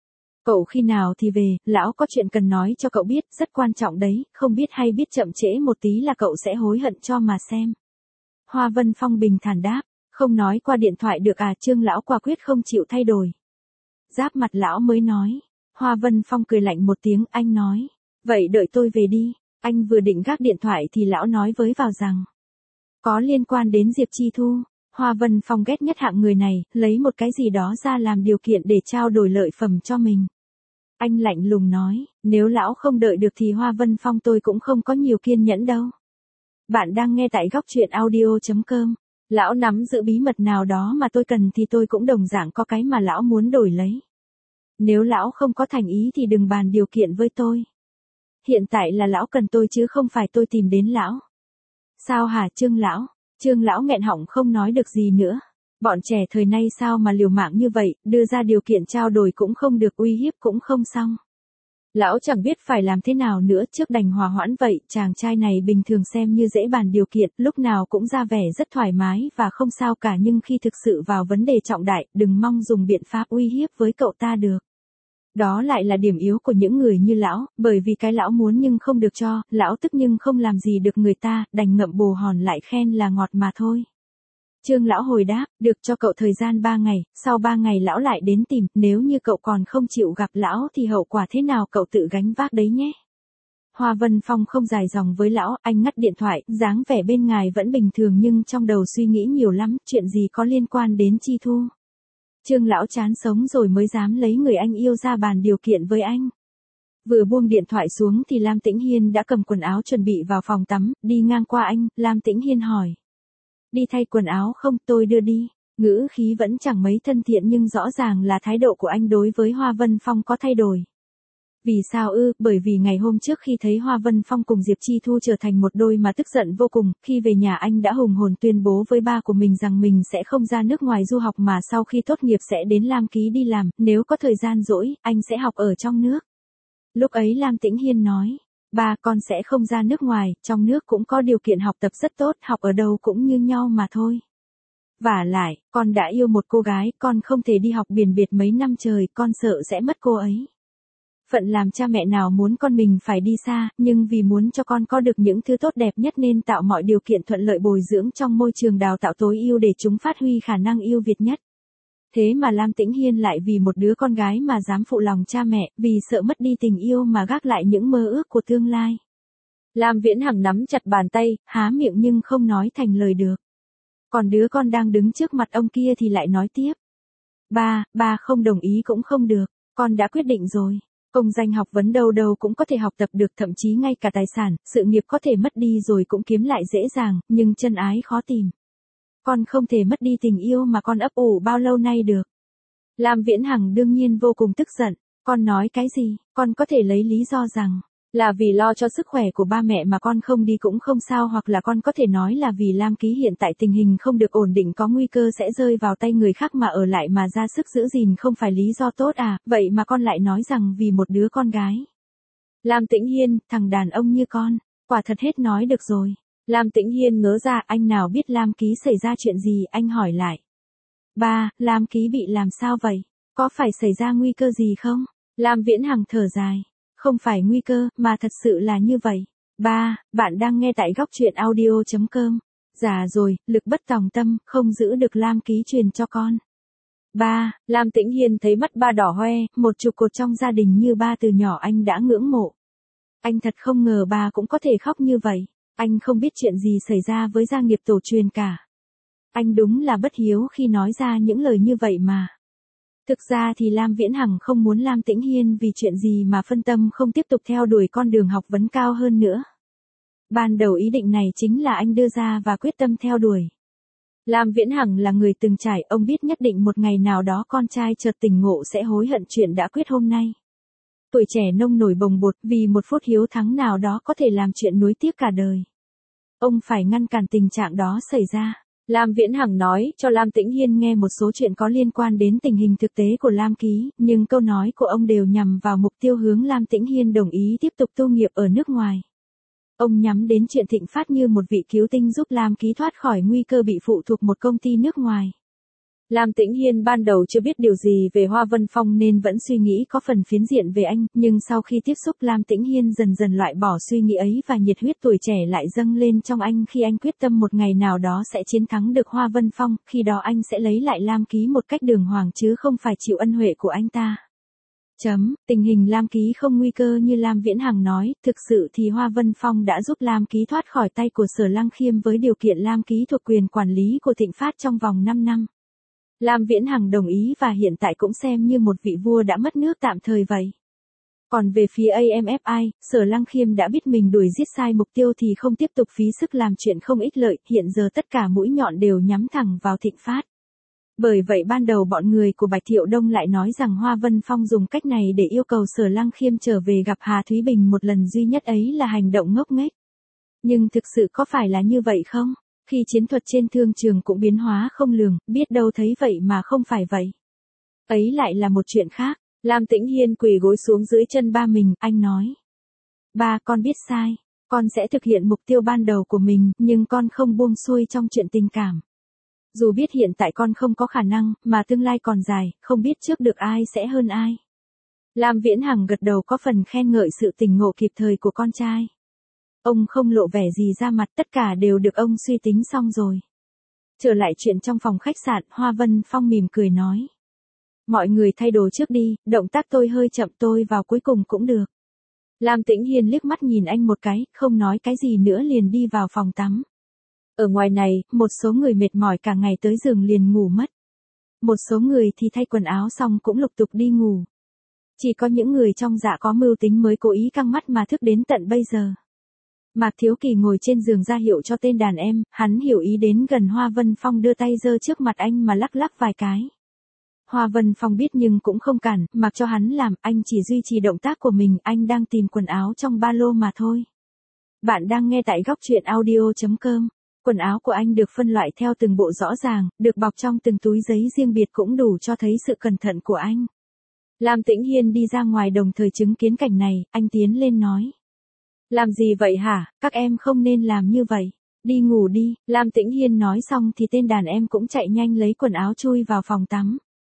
Cậu khi nào thì về, lão có chuyện cần nói cho cậu biết, rất quan trọng đấy, không biết hay biết chậm trễ một tí là cậu sẽ hối hận cho mà xem. Hoa Vân Phong bình thản đáp, không nói qua điện thoại được à, Trương lão quả quyết không chịu thay đổi. Giáp mặt lão mới nói, Hoa Vân Phong cười lạnh một tiếng, anh nói, vậy đợi tôi về đi, anh vừa định gác điện thoại thì lão nói với vào rằng, có liên quan đến Diệp Chi Thu. Hoa Vân Phong ghét nhất hạng người này, lấy một cái gì đó ra làm điều kiện để trao đổi lợi phẩm cho mình. Anh lạnh lùng nói, nếu lão không đợi được thì Hoa Vân Phong tôi cũng không có nhiều kiên nhẫn đâu. Bạn đang nghe tại góc truyện audio.com. Lão nắm giữ bí mật nào đó mà tôi cần thì tôi cũng đồng dạng có cái mà lão muốn đổi lấy. Nếu lão không có thành ý thì đừng bàn điều kiện với tôi. Hiện tại là lão cần tôi chứ không phải tôi tìm đến lão. Sao hả Trương lão? Trương lão nghẹn họng không nói được gì nữa. Bọn trẻ thời nay sao mà liều mạng như vậy, đưa ra điều kiện trao đổi cũng không được, uy hiếp cũng không xong. Lão chẳng biết phải làm thế nào nữa, trước đành hòa hoãn vậy, chàng trai này bình thường xem như dễ bàn điều kiện, lúc nào cũng ra vẻ rất thoải mái và không sao cả, nhưng khi thực sự vào vấn đề trọng đại, đừng mong dùng biện pháp uy hiếp với cậu ta được. Đó lại là điểm yếu của những người như lão, bởi vì cái lão muốn nhưng không được cho, lão tức nhưng không làm gì được người ta, đành ngậm bồ hòn lại khen là ngọt mà thôi. Trương lão hồi đáp, được, cho cậu thời gian 3 ngày, sau 3 ngày lão lại đến tìm, nếu như cậu còn không chịu gặp lão thì hậu quả thế nào cậu tự gánh vác đấy nhé. Hoa Vân Phong không dài dòng với lão, anh ngắt điện thoại, dáng vẻ bên ngoài vẫn bình thường nhưng trong đầu suy nghĩ nhiều lắm, chuyện gì có liên quan đến Chi Thu. Trương lão chán sống rồi mới dám lấy người anh yêu ra bàn điều kiện với anh. Vừa buông điện thoại xuống thì Lam Tĩnh Hiên đã cầm quần áo chuẩn bị vào phòng tắm, đi ngang qua anh, Lam Tĩnh Hiên hỏi. Đi thay quần áo không, tôi đưa đi. Ngữ khí vẫn chẳng mấy thân thiện nhưng rõ ràng là thái độ của anh đối với Hoa Vân Phong có thay đổi. Vì sao ư? Bởi vì ngày hôm trước khi thấy Hoa Vân Phong cùng Diệp Chi Thu trở thành một đôi mà tức giận vô cùng, khi về nhà anh đã hùng hồn tuyên bố với ba của mình rằng mình sẽ không ra nước ngoài du học mà sau khi tốt nghiệp sẽ đến Lam Ký đi làm, nếu có thời gian rỗi, anh sẽ học ở trong nước. Lúc ấy Lam Tĩnh Hiên nói, ba con sẽ không ra nước ngoài, trong nước cũng có điều kiện học tập rất tốt, học ở đâu cũng như nhau mà thôi. Vả lại, con đã yêu một cô gái, con không thể đi học biển biệt mấy năm trời, con sợ sẽ mất cô ấy. Phận làm cha mẹ nào muốn con mình phải đi xa, nhưng vì muốn cho con có được những thứ tốt đẹp nhất nên tạo mọi điều kiện thuận lợi bồi dưỡng trong môi trường đào tạo tối ưu để chúng phát huy khả năng yêu Việt nhất. Thế mà Lam Tĩnh Hiên lại vì một đứa con gái mà dám phụ lòng cha mẹ, vì sợ mất đi tình yêu mà gác lại những mơ ước của tương lai. Lam Viễn Hằng nắm chặt bàn tay, há miệng nhưng không nói thành lời được. Còn đứa con đang đứng trước mặt ông kia thì lại nói tiếp. Ba không đồng ý cũng không được, con đã quyết định rồi. Công danh học vấn đâu đâu cũng có thể học tập được, thậm chí ngay cả tài sản, sự nghiệp có thể mất đi rồi cũng kiếm lại dễ dàng, nhưng chân ái khó tìm. Con không thể mất đi tình yêu mà con ấp ủ bao lâu nay được. Lam Viễn Hằng đương nhiên vô cùng tức giận, con nói cái gì, con có thể lấy lý do rằng, Là vì lo cho sức khỏe của ba mẹ mà con không đi cũng không sao, hoặc là con có thể nói là vì Lam Ký hiện tại tình hình không được ổn định, có nguy cơ sẽ rơi vào tay người khác mà ở lại mà ra sức giữ gìn không phải lý do tốt à, vậy mà con lại nói rằng vì một đứa con gái. Lam Tĩnh Hiên, thằng đàn ông như con, quả thật hết nói được rồi. Lam Tĩnh Hiên ngớ ra, anh nào biết Lam Ký xảy ra chuyện gì, anh hỏi lại. Ba, Lam Ký bị làm sao vậy? Có phải xảy ra nguy cơ gì không? Lam Viễn Hằng thở dài. Không phải nguy cơ, mà thật sự là như vậy. Ba, bạn đang nghe tại góc truyện audio.com. Già rồi, lực bất tòng tâm, không giữ được Lam Ký truyền cho con. Ba, Lam Tĩnh Hiên thấy mắt ba đỏ hoe, một trụ cột trong gia đình như ba từ nhỏ anh đã ngưỡng mộ. Anh thật không ngờ ba cũng có thể khóc như vậy. Anh không biết chuyện gì xảy ra với gia nghiệp tổ truyền cả. Anh đúng là bất hiếu khi nói ra những lời như vậy mà. Thực ra thì Lam Viễn Hằng không muốn Lam Tĩnh Hiên vì chuyện gì mà phân tâm không tiếp tục theo đuổi con đường học vấn cao hơn nữa. Ban đầu ý định này chính là anh đưa ra và quyết tâm theo đuổi. Lam Viễn Hằng là người từng trải, ông biết nhất định một ngày nào đó con trai chợt tỉnh ngộ sẽ hối hận chuyện đã quyết hôm nay. Tuổi trẻ nông nổi bồng bột vì một phút hiếu thắng nào đó có thể làm chuyện nuối tiếc cả đời. Ông phải ngăn cản tình trạng đó xảy ra. Lam Viễn Hằng nói cho Lam Tĩnh Hiên nghe một số chuyện có liên quan đến tình hình thực tế của Lam Ký, nhưng câu nói của ông đều nhằm vào mục tiêu hướng Lam Tĩnh Hiên đồng ý tiếp tục tu nghiệp ở nước ngoài. Ông nhắm đến chuyện Thịnh Phát như một vị cứu tinh giúp Lam Ký thoát khỏi nguy cơ bị phụ thuộc một công ty nước ngoài. Lam Tĩnh Hiên ban đầu chưa biết điều gì về Hoa Vân Phong nên vẫn suy nghĩ có phần phiến diện về anh, nhưng sau khi tiếp xúc Lam Tĩnh Hiên dần dần loại bỏ suy nghĩ ấy và nhiệt huyết tuổi trẻ lại dâng lên trong anh khi anh quyết tâm một ngày nào đó sẽ chiến thắng được Hoa Vân Phong, khi đó anh sẽ lấy lại Lam Ký một cách đường hoàng chứ không phải chịu ân huệ của anh ta. Tình hình Lam Ký không nguy cơ như Lam Viễn Hằng nói, thực sự thì Hoa Vân Phong đã giúp Lam Ký thoát khỏi tay của Sở Lăng Khiêm với điều kiện Lam Ký thuộc quyền quản lý của Thịnh Phát trong vòng 5 năm. Lam Viễn Hằng đồng ý và hiện tại cũng xem như một vị vua đã mất nước tạm thời vậy. Còn về phía AMFI, Sở Lăng Khiêm đã biết mình đuổi giết sai mục tiêu thì không tiếp tục phí sức làm chuyện không ích lợi, hiện giờ tất cả mũi nhọn đều nhắm thẳng vào Thịnh Phát. Bởi vậy ban đầu bọn người của Bạch Thiệu Đông lại nói rằng Hoa Vân Phong dùng cách này để yêu cầu Sở Lăng Khiêm trở về gặp Hà Thúy Bình một lần duy nhất ấy là hành động ngốc nghếch. Nhưng thực sự có phải là như vậy không? Khi chiến thuật trên thương trường cũng biến hóa không lường, biết đâu thấy vậy mà không phải vậy. Ấy lại là một chuyện khác. Lam Tĩnh Hiên quỳ gối xuống dưới chân ba mình, anh nói. Ba, con biết sai. Con sẽ thực hiện mục tiêu ban đầu của mình, nhưng con không buông xuôi trong chuyện tình cảm. Dù biết hiện tại con không có khả năng, mà tương lai còn dài, không biết trước được ai sẽ hơn ai. Lam Viễn Hằng gật đầu có phần khen ngợi sự tỉnh ngộ kịp thời của con trai. Ông không lộ vẻ gì ra mặt, tất cả đều được ông suy tính xong rồi. Trở lại chuyện trong phòng khách sạn, Hoa Vân Phong mỉm cười nói. Mọi người thay đồ trước đi, động tác tôi hơi chậm, tôi vào cuối cùng cũng được. Lam Tĩnh Hiên liếc mắt nhìn anh một cái, không nói cái gì nữa liền đi vào phòng tắm. Ở ngoài này, một số người mệt mỏi cả ngày tới giường liền ngủ mất. Một số người thì thay quần áo xong cũng lục tục đi ngủ. Chỉ có những người trong dạ có mưu tính mới cố ý căng mắt mà thức đến tận bây giờ. Mạc Thiếu Kỳ ngồi trên giường ra hiệu cho tên đàn em, hắn hiểu ý đến gần Hoa Vân Phong đưa tay giơ trước mặt anh mà lắc lắc vài cái. Hoa Vân Phong biết nhưng cũng không cản, mặc cho hắn làm, anh chỉ duy trì động tác của mình, anh đang tìm quần áo trong ba lô mà thôi. Bạn đang nghe tại góc truyện audio.com. Quần áo của anh được phân loại theo từng bộ rõ ràng, được bọc trong từng túi giấy riêng biệt cũng đủ cho thấy sự cẩn thận của anh. Lam Tĩnh Hiên đi ra ngoài đồng thời chứng kiến cảnh này, anh tiến lên nói. Làm gì vậy hả, các em không nên làm như vậy. Đi ngủ đi, Lam Tĩnh Hiên nói xong thì tên đàn em cũng chạy nhanh lấy quần áo chui vào phòng tắm.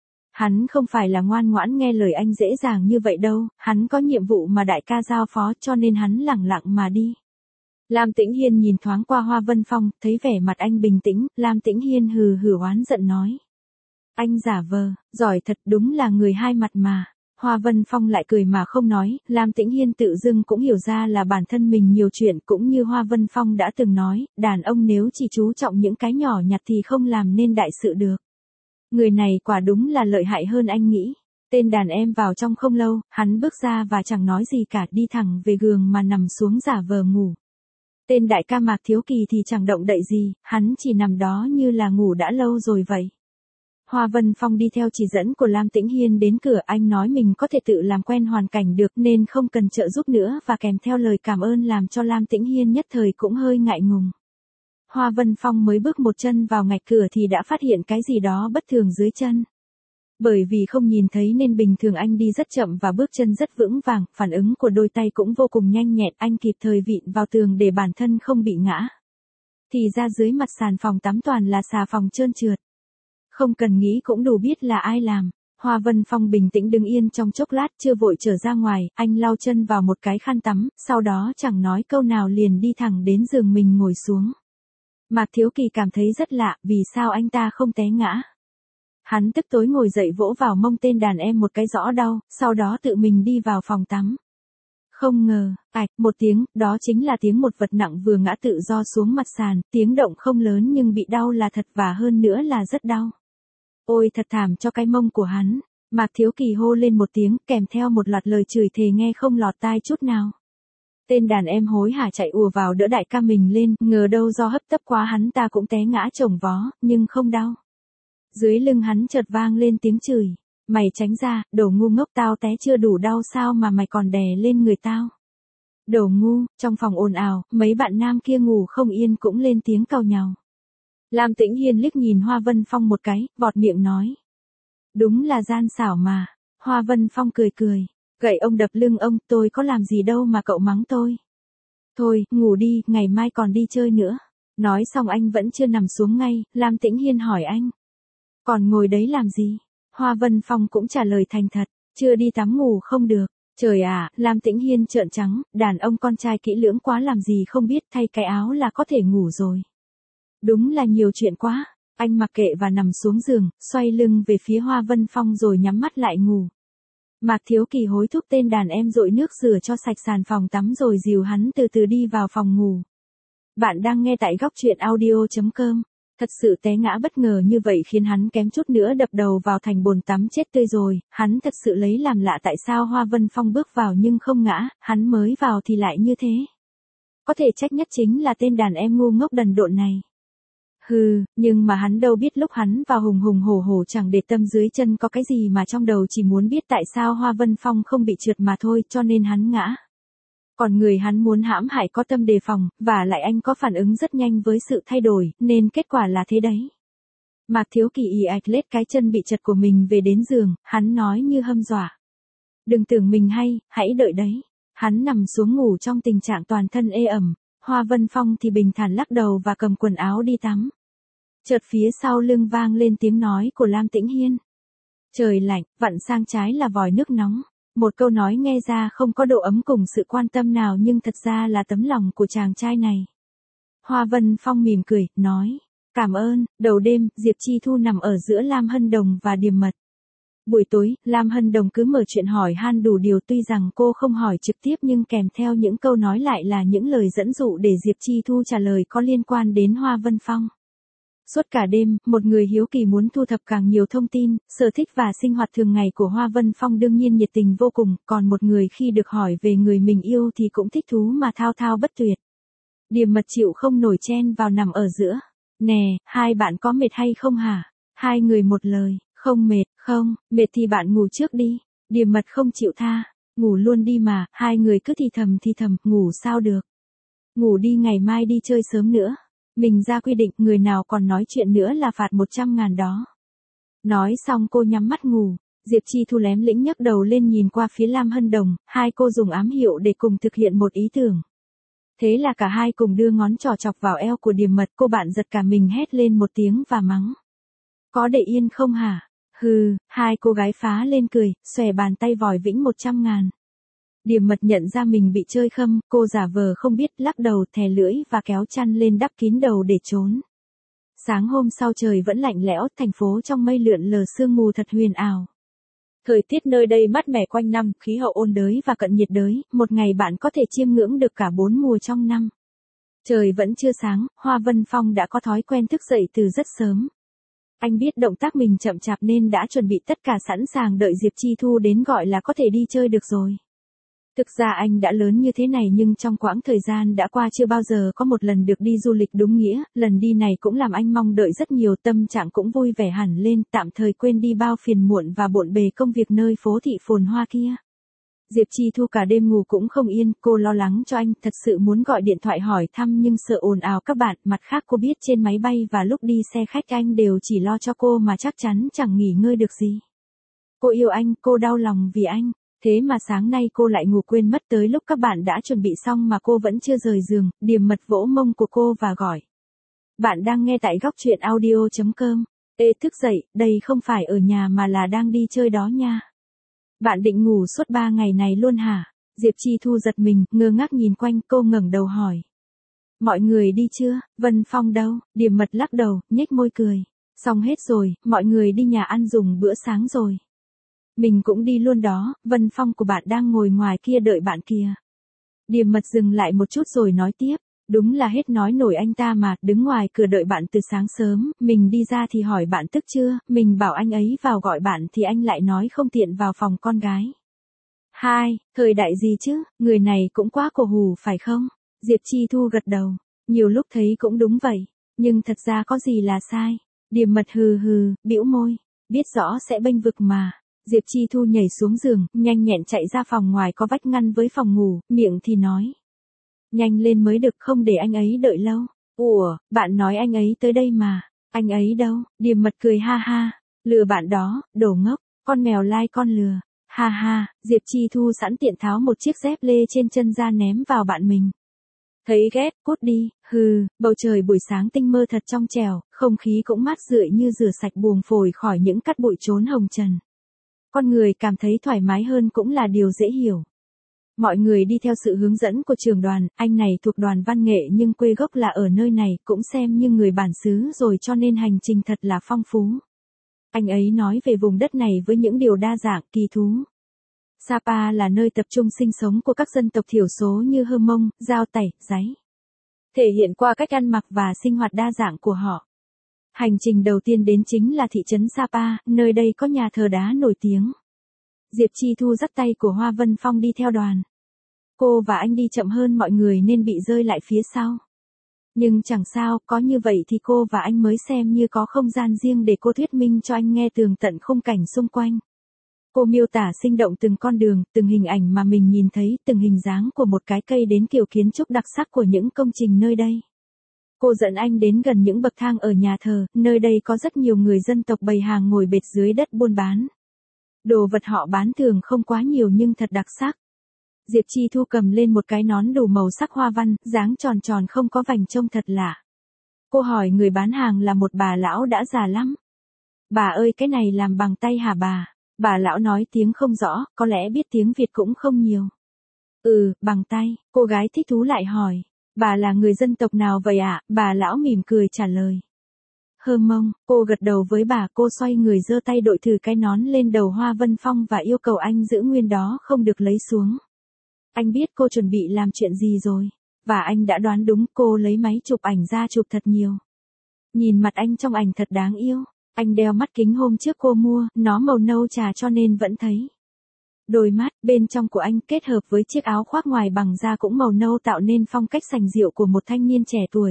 Hắn không phải là ngoan ngoãn nghe lời anh dễ dàng như vậy đâu, hắn có nhiệm vụ mà đại ca giao phó cho nên hắn lẳng lặng mà đi. Lam Tĩnh Hiên nhìn thoáng qua Hoa Vân Phong, thấy vẻ mặt anh bình tĩnh, Lam Tĩnh Hiên hừ hừ oán giận nói. Anh giả vờ, giỏi thật, đúng là người hai mặt mà. Hoa Vân Phong lại cười mà không nói, Lam Tĩnh Hiên tự dưng cũng hiểu ra là bản thân mình nhiều chuyện, cũng như Hoa Vân Phong đã từng nói, đàn ông nếu chỉ chú trọng những cái nhỏ nhặt thì không làm nên đại sự được. Người này quả đúng là lợi hại hơn anh nghĩ. Tên đàn em vào trong không lâu, hắn bước ra và chẳng nói gì cả, đi thẳng về giường mà nằm xuống giả vờ ngủ. Tên đại ca Mạc Thiếu Kỳ thì chẳng động đậy gì, hắn chỉ nằm đó như là ngủ đã lâu rồi vậy. Hoa Vân Phong đi theo chỉ dẫn của Lam Tĩnh Hiên đến cửa, anh nói mình có thể tự làm quen hoàn cảnh được nên không cần trợ giúp nữa và kèm theo lời cảm ơn làm cho Lam Tĩnh Hiên nhất thời cũng hơi ngại ngùng. Hoa Vân Phong mới bước một chân vào ngạch cửa thì đã phát hiện cái gì đó bất thường dưới chân. Bởi vì không nhìn thấy nên bình thường anh đi rất chậm và bước chân rất vững vàng, phản ứng của đôi tay cũng vô cùng nhanh nhẹn, anh kịp thời vịn vào tường để bản thân không bị ngã. Thì ra dưới mặt sàn phòng tắm toàn là xà phòng trơn trượt. Không cần nghĩ cũng đủ biết là ai làm. Hoa Vân Phong bình tĩnh đứng yên trong chốc lát chưa vội trở ra ngoài, anh lau chân vào một cái khăn tắm, sau đó chẳng nói câu nào liền đi thẳng đến giường mình ngồi xuống. Mạc Thiếu Kỳ cảm thấy rất lạ, vì sao anh ta không té ngã. Hắn tức tối ngồi dậy vỗ vào mông tên đàn em một cái rõ đau, sau đó tự mình đi vào phòng tắm. Không ngờ, ạch, một tiếng, đó chính là tiếng một vật nặng vừa ngã tự do xuống mặt sàn, tiếng động không lớn nhưng bị đau là thật và hơn nữa là rất đau. Ôi thật thảm cho cái mông của hắn. Mạc Thiếu Kỳ hô lên một tiếng kèm theo một loạt lời chửi thề nghe không lọt tai chút nào. Tên đàn em hối hả chạy ùa vào đỡ đại ca mình lên, ngờ đâu do hấp tấp quá hắn ta cũng té ngã chồng vó, nhưng không đau. Dưới lưng hắn chợt vang lên tiếng chửi. Mày tránh ra, đồ ngu ngốc, tao té chưa đủ đau sao mà mày còn đè lên người tao. Đồ ngu, trong phòng ồn ào, mấy bạn nam kia ngủ không yên cũng lên tiếng càu nhàu. Lam Tĩnh Hiên liếc nhìn Hoa Vân Phong một cái, vọt miệng nói. Đúng là gian xảo mà. Hoa Vân Phong cười cười. Gậy ông đập lưng ông, tôi có làm gì đâu mà cậu mắng tôi. Thôi, ngủ đi, ngày mai còn đi chơi nữa. Nói xong anh vẫn chưa nằm xuống ngay, Lam Tĩnh Hiên hỏi anh. Còn ngồi đấy làm gì? Hoa Vân Phong cũng trả lời thành thật, chưa đi tắm ngủ không được. Trời ạ, Lam Tĩnh Hiên trợn trắng, đàn ông con trai kỹ lưỡng quá làm gì không biết, thay cái áo là có thể ngủ rồi. Đúng là nhiều chuyện quá. Anh mặc kệ và nằm xuống giường, xoay lưng về phía Hoa Vân Phong rồi nhắm mắt lại ngủ. Mạc Thiếu Kỳ hối thúc tên đàn em dội nước rửa cho sạch sàn phòng tắm rồi dìu hắn từ từ đi vào phòng ngủ. Bạn đang nghe tại góc truyện audio.com. Thật sự té ngã bất ngờ như vậy khiến hắn kém chút nữa đập đầu vào thành bồn tắm chết tươi rồi, hắn thật sự lấy làm lạ tại sao Hoa Vân Phong bước vào nhưng không ngã, hắn mới vào thì lại như thế. Có thể trách nhất chính là tên đàn em ngu ngốc đần độn này. Hừ, nhưng mà hắn đâu biết lúc hắn vào hùng hùng hổ hổ chẳng để tâm dưới chân có cái gì mà trong đầu chỉ muốn biết tại sao Hoa Vân Phong không bị trượt mà thôi cho nên hắn ngã. Còn người hắn muốn hãm hại có tâm đề phòng, và lại anh có phản ứng rất nhanh với sự thay đổi, nên kết quả là thế đấy. Mạc Thiếu Kỳ ì ạch lết cái chân bị trật của mình về đến giường, hắn nói như hâm dọa. Đừng tưởng mình hay, hãy đợi đấy. Hắn nằm xuống ngủ trong tình trạng toàn thân ê ẩm, Hoa Vân Phong thì bình thản lắc đầu và cầm quần áo đi tắm. Chợt phía sau lưng vang lên tiếng nói của Lam Tĩnh Hiên. Trời lạnh, vặn sang trái là vòi nước nóng. Một câu nói nghe ra không có độ ấm cùng sự quan tâm nào nhưng thật ra là tấm lòng của chàng trai này. Hoa Vân Phong mỉm cười, nói. Cảm ơn. Đầu đêm, Diệp Chi Thu nằm ở giữa Lam Hân Đồng và Điềm Mật. Buổi tối, Lam Hân Đồng cứ mở chuyện hỏi han đủ điều, tuy rằng cô không hỏi trực tiếp nhưng kèm theo những câu nói lại là những lời dẫn dụ để Diệp Chi Thu trả lời có liên quan đến Hoa Vân Phong. Suốt cả đêm, một người hiếu kỳ muốn thu thập càng nhiều thông tin, sở thích và sinh hoạt thường ngày của Hoa Vân Phong đương nhiên nhiệt tình vô cùng, còn một người khi được hỏi về người mình yêu thì cũng thích thú mà thao thao bất tuyệt. Điềm Mật chịu không nổi chen vào nằm ở giữa. Nè, hai bạn có mệt hay không hả? Hai người một lời, không mệt, không, mệt thì bạn ngủ trước đi. Điềm Mật không chịu tha, ngủ luôn đi mà, hai người cứ thì thầm, ngủ sao được. Ngủ đi, ngày mai đi chơi sớm nữa. Mình ra quy định, người nào còn nói chuyện nữa là phạt 100.000 đó. Nói xong cô nhắm mắt ngủ, Diệp Chi Thu lém lĩnh nhấc đầu lên nhìn qua phía Lam Hân Đồng, hai cô dùng ám hiệu để cùng thực hiện một ý tưởng. Thế là cả hai cùng đưa ngón trỏ chọc vào eo của Điềm Mật, cô bạn giật cả mình hét lên một tiếng và mắng. Có để yên không hả? Hừ, hai cô gái phá lên cười, xòe bàn tay vòi vĩnh 100.000. Điềm Mật nhận ra mình bị chơi khăm, cô giả vờ không biết, lắc đầu thè lưỡi và kéo chăn lên đắp kín đầu để trốn. Sáng hôm sau trời vẫn lạnh lẽo, thành phố trong mây lượn lờ sương mù thật huyền ảo. Thời tiết nơi đây mát mẻ quanh năm, khí hậu ôn đới và cận nhiệt đới, một ngày bạn có thể chiêm ngưỡng được cả 4 mùa trong năm. Trời vẫn chưa sáng, Hoa Vân Phong đã có thói quen thức dậy từ rất sớm. Anh biết động tác mình chậm chạp nên đã chuẩn bị tất cả sẵn sàng đợi Diệp Chi Thu đến gọi là có thể đi chơi được rồi. Thực ra anh đã lớn như thế này nhưng trong quãng thời gian đã qua chưa bao giờ có một lần được đi du lịch đúng nghĩa, lần đi này cũng làm anh mong đợi rất nhiều, tâm trạng cũng vui vẻ hẳn lên, tạm thời quên đi bao phiền muộn và bộn bề công việc nơi phố thị phồn hoa kia. Diệp Chi Thu cả đêm ngủ cũng không yên, cô lo lắng cho anh, thật sự muốn gọi điện thoại hỏi thăm nhưng sợ ồn ào các bạn, mặt khác cô biết trên máy bay và lúc đi xe khách anh đều chỉ lo cho cô mà chắc chắn chẳng nghỉ ngơi được gì. Cô yêu anh, cô đau lòng vì anh. Thế mà sáng nay cô lại ngủ quên mất, tới lúc các bạn đã chuẩn bị xong mà cô vẫn chưa rời giường, Điềm Mật vỗ mông của cô và gọi. Bạn đang nghe tại góc truyện audio.com. Ê thức dậy, đây không phải ở nhà mà là đang đi chơi đó nha. Bạn định ngủ suốt 3 ngày này luôn hả? Diệp Chi Thu giật mình, ngơ ngác nhìn quanh, cô ngẩng đầu hỏi. Mọi người đi chưa? Vân Phong đâu? Điềm Mật lắc đầu, nhếch môi cười. Xong hết rồi, mọi người đi nhà ăn dùng bữa sáng rồi. Mình cũng đi luôn đó, Vân Phong của bạn đang ngồi ngoài kia đợi bạn kìa. Điềm Mật dừng lại một chút rồi nói tiếp. Đúng là hết nói nổi anh ta mà, đứng ngoài cửa đợi bạn từ sáng sớm, mình đi ra thì hỏi bạn tức chưa, mình bảo anh ấy vào gọi bạn thì anh lại nói không tiện vào phòng con gái. Hai, thời đại gì chứ, người này cũng quá cổ hủ phải không? Diệp Chi Thu gật đầu, nhiều lúc thấy cũng đúng vậy, nhưng thật ra có gì là sai. Điềm Mật hừ hừ, bĩu môi, biết rõ sẽ bênh vực mà. Diệp Chi Thu nhảy xuống giường, nhanh nhẹn chạy ra phòng ngoài có vách ngăn với phòng ngủ, miệng thì nói. Nhanh lên mới được, không để anh ấy đợi lâu. Ủa, bạn nói anh ấy tới đây mà. Anh ấy đâu? Điềm Mật cười ha ha. Lừa bạn đó, đồ ngốc, con mèo lai con lừa. Ha ha, Diệp Chi Thu sẵn tiện tháo một chiếc dép lê trên chân ra ném vào bạn mình. Thấy ghét, cút đi, hừ, bầu trời buổi sáng tinh mơ thật trong trẻo, không khí cũng mát rượi như rửa sạch buồng phổi khỏi những cát bụi trốn hồng trần. Con người cảm thấy thoải mái hơn cũng là điều dễ hiểu. Mọi người đi theo sự hướng dẫn của trưởng đoàn, anh này thuộc đoàn văn nghệ nhưng quê gốc là ở nơi này, cũng xem như người bản xứ rồi cho nên hành trình thật là phong phú. Anh ấy nói về vùng đất này với những điều đa dạng, kỳ thú. Sapa là nơi tập trung sinh sống của các dân tộc thiểu số như Hơ Mông, Dao Tày, Dáy. Thể hiện qua cách ăn mặc và sinh hoạt đa dạng của họ. Hành trình đầu tiên đến chính là thị trấn Sapa, nơi đây có nhà thờ đá nổi tiếng. Diệp Chi Thu dắt tay của Hoa Vân Phong đi theo đoàn. Cô và anh đi chậm hơn mọi người nên bị rơi lại phía sau. Nhưng chẳng sao, có như vậy thì cô và anh mới xem như có không gian riêng để cô thuyết minh cho anh nghe tường tận khung cảnh xung quanh. Cô miêu tả sinh động từng con đường, từng hình ảnh mà mình nhìn thấy, từng hình dáng của một cái cây đến kiểu kiến trúc đặc sắc của những công trình nơi đây. Cô dẫn anh đến gần những bậc thang ở nhà thờ, nơi đây có rất nhiều người dân tộc bày hàng ngồi bệt dưới đất buôn bán. Đồ vật họ bán thường không quá nhiều nhưng thật đặc sắc. Diệp Chi Thu cầm lên một cái nón đủ màu sắc hoa văn, dáng tròn tròn không có vành trông thật lạ. Cô hỏi người bán hàng là một bà lão đã già lắm. Bà ơi cái này làm bằng tay hả bà? Bà lão nói tiếng không rõ, có lẽ biết tiếng Việt cũng không nhiều. Ừ, bằng tay, cô gái thích thú lại hỏi. Bà là người dân tộc nào vậy ạ? Bà lão mỉm cười trả lời. Hơ Mông, cô gật đầu với bà, cô xoay người giơ tay đội thử cái nón lên đầu Hoa Vân Phong và yêu cầu anh giữ nguyên đó không được lấy xuống. Anh biết cô chuẩn bị làm chuyện gì rồi, và anh đã đoán đúng, cô lấy máy chụp ảnh ra chụp thật nhiều. Nhìn mặt anh trong ảnh thật đáng yêu, anh đeo mắt kính hôm trước cô mua, nó màu nâu trà cho nên vẫn thấy. Đôi mắt bên trong của anh kết hợp với chiếc áo khoác ngoài bằng da cũng màu nâu tạo nên phong cách sành điệu của một thanh niên trẻ tuổi.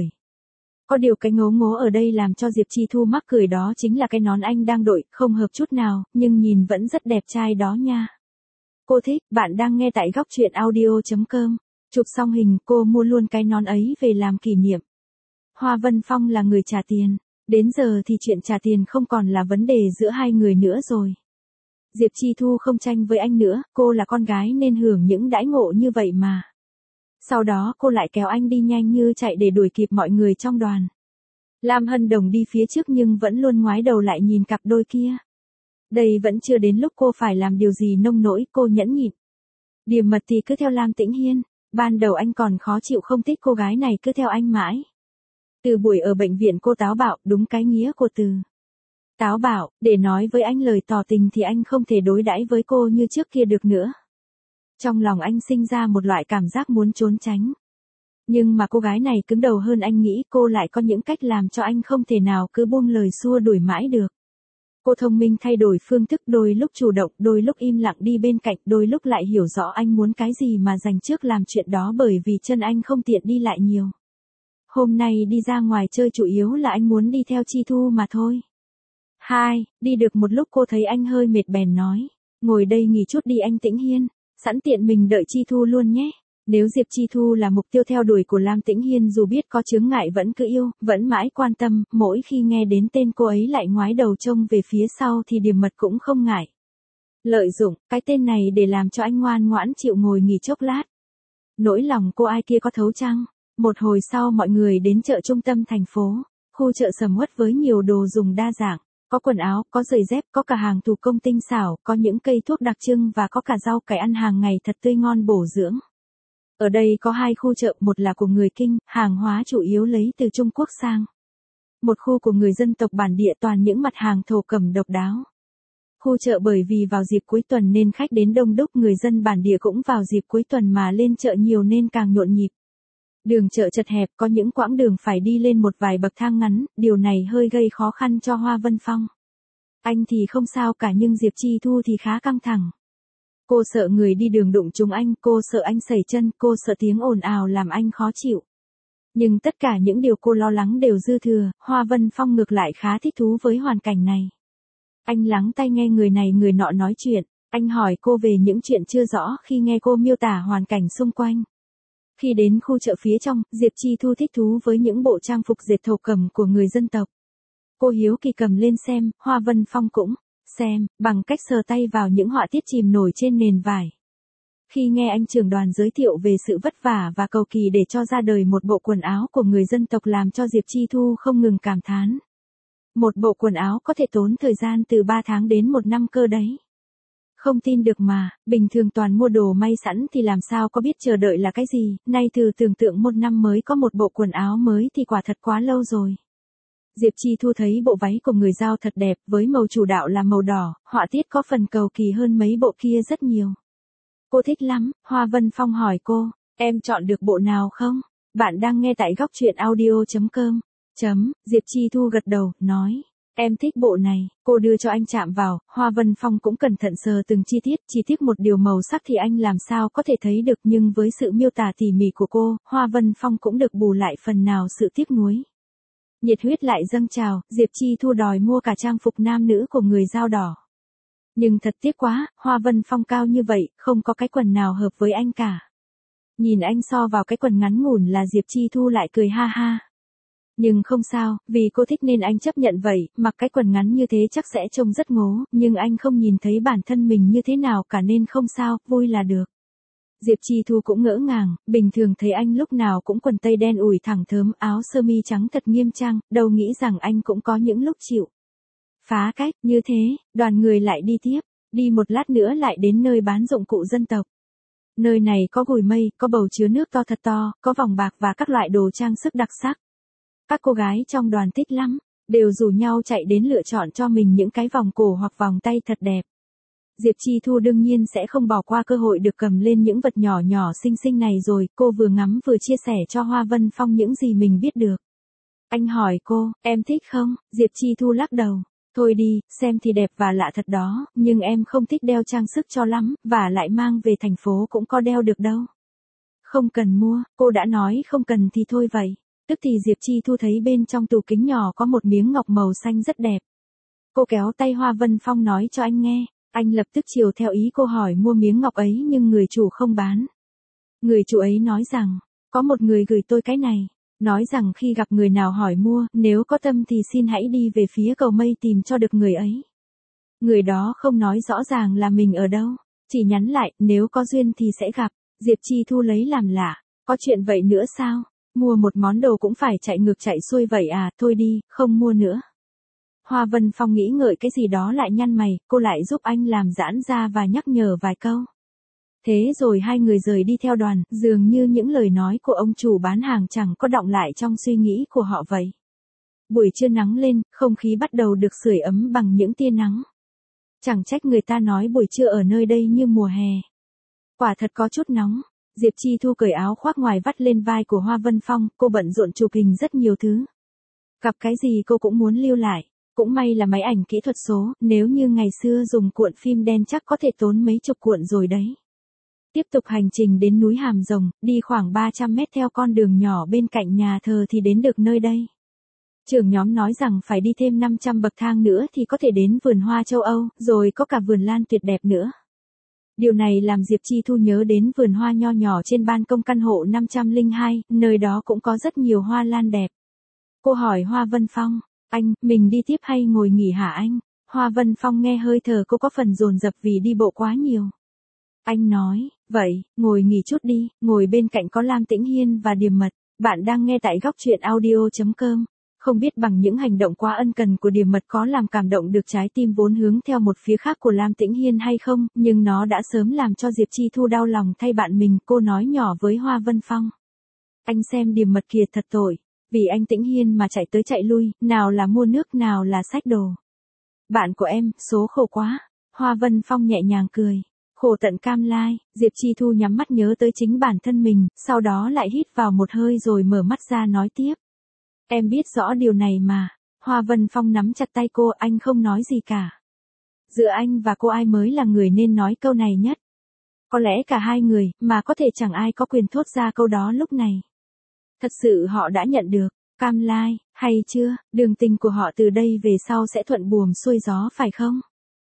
Có điều cái ngố ngố ở đây làm cho Diệp Chi Thu mắc cười đó chính là cái nón anh đang đội, không hợp chút nào, nhưng nhìn vẫn rất đẹp trai đó nha. Cô thích, bạn đang nghe tại góc truyện audio.com. Chụp xong hình, cô mua luôn cái nón ấy về làm kỷ niệm. Hoa Vân Phong là người trả tiền. Đến giờ thì chuyện trả tiền không còn là vấn đề giữa hai người nữa rồi. Diệp Chi Thu không tranh với anh nữa, cô là con gái nên hưởng những đãi ngộ như vậy mà. Sau đó cô lại kéo anh đi nhanh như chạy để đuổi kịp mọi người trong đoàn. Lam Hân Đồng đi phía trước nhưng vẫn luôn ngoái đầu lại nhìn cặp đôi kia. Đây vẫn chưa đến lúc cô phải làm điều gì nông nỗi, cô nhẫn nhịn. Điềm Mật thì cứ theo Lam Tĩnh Hiên, ban đầu anh còn khó chịu không thích cô gái này cứ theo anh mãi. Từ buổi ở bệnh viện cô táo bạo, đúng cái nghĩa của từ. Táo bạo, để nói với anh lời tỏ tình thì anh không thể đối đãi với cô như trước kia được nữa. Trong lòng anh sinh ra một loại cảm giác muốn trốn tránh. Nhưng mà cô gái này cứng đầu hơn anh nghĩ, cô lại có những cách làm cho anh không thể nào cứ buông lời xua đuổi mãi được. Cô thông minh thay đổi phương thức, đôi lúc chủ động, đôi lúc im lặng đi bên cạnh, đôi lúc lại hiểu rõ anh muốn cái gì mà dành trước làm chuyện đó bởi vì chân anh không tiện đi lại nhiều. Hôm nay đi ra ngoài chơi chủ yếu là anh muốn đi theo Chi Thu mà thôi. Đi được một lúc cô thấy anh hơi mệt bèn nói. Ngồi đây nghỉ chút đi anh Tĩnh Hiên, sẵn tiện mình đợi Chi Thu luôn nhé. Nếu Diệp Chi Thu là mục tiêu theo đuổi của Lam Tĩnh Hiên dù biết có chướng ngại vẫn cứ yêu, vẫn mãi quan tâm, mỗi khi nghe đến tên cô ấy lại ngoái đầu trông về phía sau thì Điềm Mật cũng không ngại. Lợi dụng, cái tên này để làm cho anh ngoan ngoãn chịu ngồi nghỉ chốc lát. Nỗi lòng cô ai kia có thấu chăng? Một hồi sau mọi người đến chợ trung tâm thành phố, khu chợ sầm uất với nhiều đồ dùng đa dạng. Có quần áo, có giày dép, có cả hàng thủ công tinh xảo, có những cây thuốc đặc trưng và có cả rau cải ăn hàng ngày thật tươi ngon bổ dưỡng. Ở đây có 2 khu chợ, một là của người Kinh, hàng hóa chủ yếu lấy từ Trung Quốc sang. Một khu của người dân tộc bản địa toàn những mặt hàng thổ cẩm độc đáo. Khu chợ bởi vì vào dịp cuối tuần nên khách đến đông đúc, người dân bản địa cũng vào dịp cuối tuần mà lên chợ nhiều nên càng nhộn nhịp. Đường chợ chật hẹp, có những quãng đường phải đi lên một vài bậc thang ngắn, điều này hơi gây khó khăn cho Hoa Vân Phong. Anh thì không sao cả nhưng Diệp Chi Thu thì khá căng thẳng. Cô sợ người đi đường đụng trúng anh, cô sợ anh sẩy chân, cô sợ tiếng ồn ào làm anh khó chịu. Nhưng tất cả những điều cô lo lắng đều dư thừa, Hoa Vân Phong ngược lại khá thích thú với hoàn cảnh này. Anh lắng tai nghe người này người nọ nói chuyện, anh hỏi cô về những chuyện chưa rõ khi nghe cô miêu tả hoàn cảnh xung quanh. Khi đến khu chợ phía trong, Diệp Chi Thu thích thú với những bộ trang phục dệt thổ cẩm của người dân tộc. Cô hiếu kỳ cầm lên xem, Hoa Vân Phong cũng xem, bằng cách sờ tay vào những họa tiết chìm nổi trên nền vải. Khi nghe anh trưởng đoàn giới thiệu về sự vất vả và cầu kỳ để cho ra đời một bộ quần áo của người dân tộc làm cho Diệp Chi Thu không ngừng cảm thán. Một bộ quần áo có thể tốn thời gian từ 3 tháng đến 1 năm cơ đấy. Không tin được mà, bình thường toàn mua đồ may sẵn thì làm sao có biết chờ đợi là cái gì, nay từ tưởng tượng 1 năm mới có một bộ quần áo mới thì quả thật quá lâu rồi. Diệp Chi Thu thấy bộ váy của người Dao thật đẹp, với màu chủ đạo là màu đỏ, họa tiết có phần cầu kỳ hơn mấy bộ kia rất nhiều. Cô thích lắm, Hoa Vân Phong hỏi cô, em chọn được bộ nào không? Bạn đang nghe tại góc truyện audio.com. Diệp Chi Thu gật đầu, nói, em thích bộ này, cô đưa cho anh chạm vào, Hoa Vân Phong cũng cẩn thận sờ từng chi tiết một điều màu sắc thì anh làm sao có thể thấy được nhưng với sự miêu tả tỉ mỉ của cô, Hoa Vân Phong cũng được bù lại phần nào sự tiếc nuối. Nhiệt huyết lại dâng trào, Diệp Chi Thu đòi mua cả trang phục nam nữ của người Dao đỏ. Nhưng thật tiếc quá, Hoa Vân Phong cao như vậy, không có cái quần nào hợp với anh cả. Nhìn anh so vào cái quần ngắn ngủn là Diệp Chi Thu lại cười ha ha. Nhưng không sao, vì cô thích nên anh chấp nhận vậy, mặc cái quần ngắn như thế chắc sẽ trông rất ngố, nhưng anh không nhìn thấy bản thân mình như thế nào cả nên không sao, vui là được. Diệp Chi Thu cũng ngỡ ngàng, bình thường thấy anh lúc nào cũng quần tây đen ủi thẳng thớm, áo sơ mi trắng thật nghiêm trang, đâu nghĩ rằng anh cũng có những lúc chịu phá cách, như thế, đoàn người lại đi tiếp, đi một lát nữa lại đến nơi bán dụng cụ dân tộc. Nơi này có gùi mây, có bầu chứa nước to thật to, có vòng bạc và các loại đồ trang sức đặc sắc. Các cô gái trong đoàn thích lắm, đều rủ nhau chạy đến lựa chọn cho mình những cái vòng cổ hoặc vòng tay thật đẹp. Diệp Chi Thu đương nhiên sẽ không bỏ qua cơ hội được cầm lên những vật nhỏ nhỏ xinh xinh này rồi, cô vừa ngắm vừa chia sẻ cho Hoa Vân Phong những gì mình biết được. Anh hỏi cô, em thích không? Diệp Chi Thu lắc đầu. Thôi đi, xem thì đẹp và lạ thật đó, nhưng em không thích đeo trang sức cho lắm, và lại mang về thành phố cũng có đeo được đâu. Không cần mua, cô đã nói không cần thì thôi vậy. Tức thì Diệp Chi Thu thấy bên trong tủ kính nhỏ có một miếng ngọc màu xanh rất đẹp. Cô kéo tay Hoa Vân Phong nói cho anh nghe, anh lập tức chiều theo ý cô hỏi mua miếng ngọc ấy nhưng người chủ không bán. Người chủ ấy nói rằng, có một người gửi tôi cái này, nói rằng khi gặp người nào hỏi mua, nếu có tâm thì xin hãy đi về phía cầu mây tìm cho được người ấy. Người đó không nói rõ ràng là mình ở đâu, chỉ nhắn lại, nếu có duyên thì sẽ gặp. Diệp Chi Thu lấy làm lạ, có chuyện vậy nữa sao? Mua một món đồ cũng phải chạy ngược chạy xuôi vậy à, thôi đi, không mua nữa. Hoa Vân Phong nghĩ ngợi cái gì đó lại nhăn mày, cô lại giúp anh làm giãn ra và nhắc nhở vài câu. Thế rồi hai người rời đi theo đoàn, dường như những lời nói của ông chủ bán hàng chẳng có đọng lại trong suy nghĩ của họ vậy. Buổi trưa nắng lên, không khí bắt đầu được sưởi ấm bằng những tia nắng. Chẳng trách người ta nói buổi trưa ở nơi đây như mùa hè. Quả thật có chút nóng. Diệp Chi Thu cởi áo khoác ngoài vắt lên vai của Hoa Vân Phong, cô bận rộn chụp hình rất nhiều thứ. Gặp cái gì cô cũng muốn lưu lại. Cũng may là máy ảnh kỹ thuật số, nếu như ngày xưa dùng cuộn phim đen chắc có thể tốn mấy chục cuộn rồi đấy. Tiếp tục hành trình đến núi Hàm Rồng, đi khoảng 300 mét theo con đường nhỏ bên cạnh nhà thờ thì đến được nơi đây. Trưởng nhóm nói rằng phải đi thêm 500 bậc thang nữa thì có thể đến vườn hoa châu Âu, rồi có cả vườn lan tuyệt đẹp nữa. Điều này làm Diệp Chi Thu nhớ đến vườn hoa nho nhỏ trên ban công căn hộ 502, nơi đó cũng có rất nhiều hoa lan đẹp. Cô hỏi Hoa Vân Phong, anh, mình đi tiếp hay ngồi nghỉ hả anh? Hoa Vân Phong nghe hơi thở cô có phần dồn dập vì đi bộ quá nhiều. Anh nói, vậy, ngồi nghỉ chút đi, ngồi bên cạnh có Lam Tĩnh Hiên và Điềm Mật. Bạn đang nghe tại góc truyện audio.com. Không biết bằng những hành động quá ân cần của Điềm Mật có làm cảm động được trái tim vốn hướng theo một phía khác của Lam Tĩnh Hiên hay không, nhưng nó đã sớm làm cho Diệp Chi Thu đau lòng thay bạn mình, cô nói nhỏ với Hoa Vân Phong. Anh xem Điềm Mật kìa, thật tội, vì anh Tĩnh Hiên mà chạy tới chạy lui, nào là mua nước nào là xách đồ. Bạn của em, số khổ quá. Hoa Vân Phong nhẹ nhàng cười. Khổ tận cam lai, Diệp Chi Thu nhắm mắt nhớ tới chính bản thân mình, sau đó lại hít vào một hơi rồi mở mắt ra nói tiếp. Em biết rõ điều này mà. Hoa Vân Phong nắm chặt tay cô, anh không nói gì cả. Giữa anh và cô ai mới là người nên nói câu này nhất? Có lẽ cả hai người, mà có thể chẳng ai có quyền thốt ra câu đó lúc này. Thật sự họ đã nhận được, cam lai, hay chưa, đường tình của họ từ đây về sau sẽ thuận buồm xuôi gió phải không?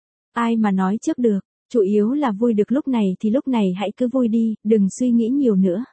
Ai mà nói trước được, chủ yếu là vui được lúc này thì lúc này hãy cứ vui đi, đừng suy nghĩ nhiều nữa.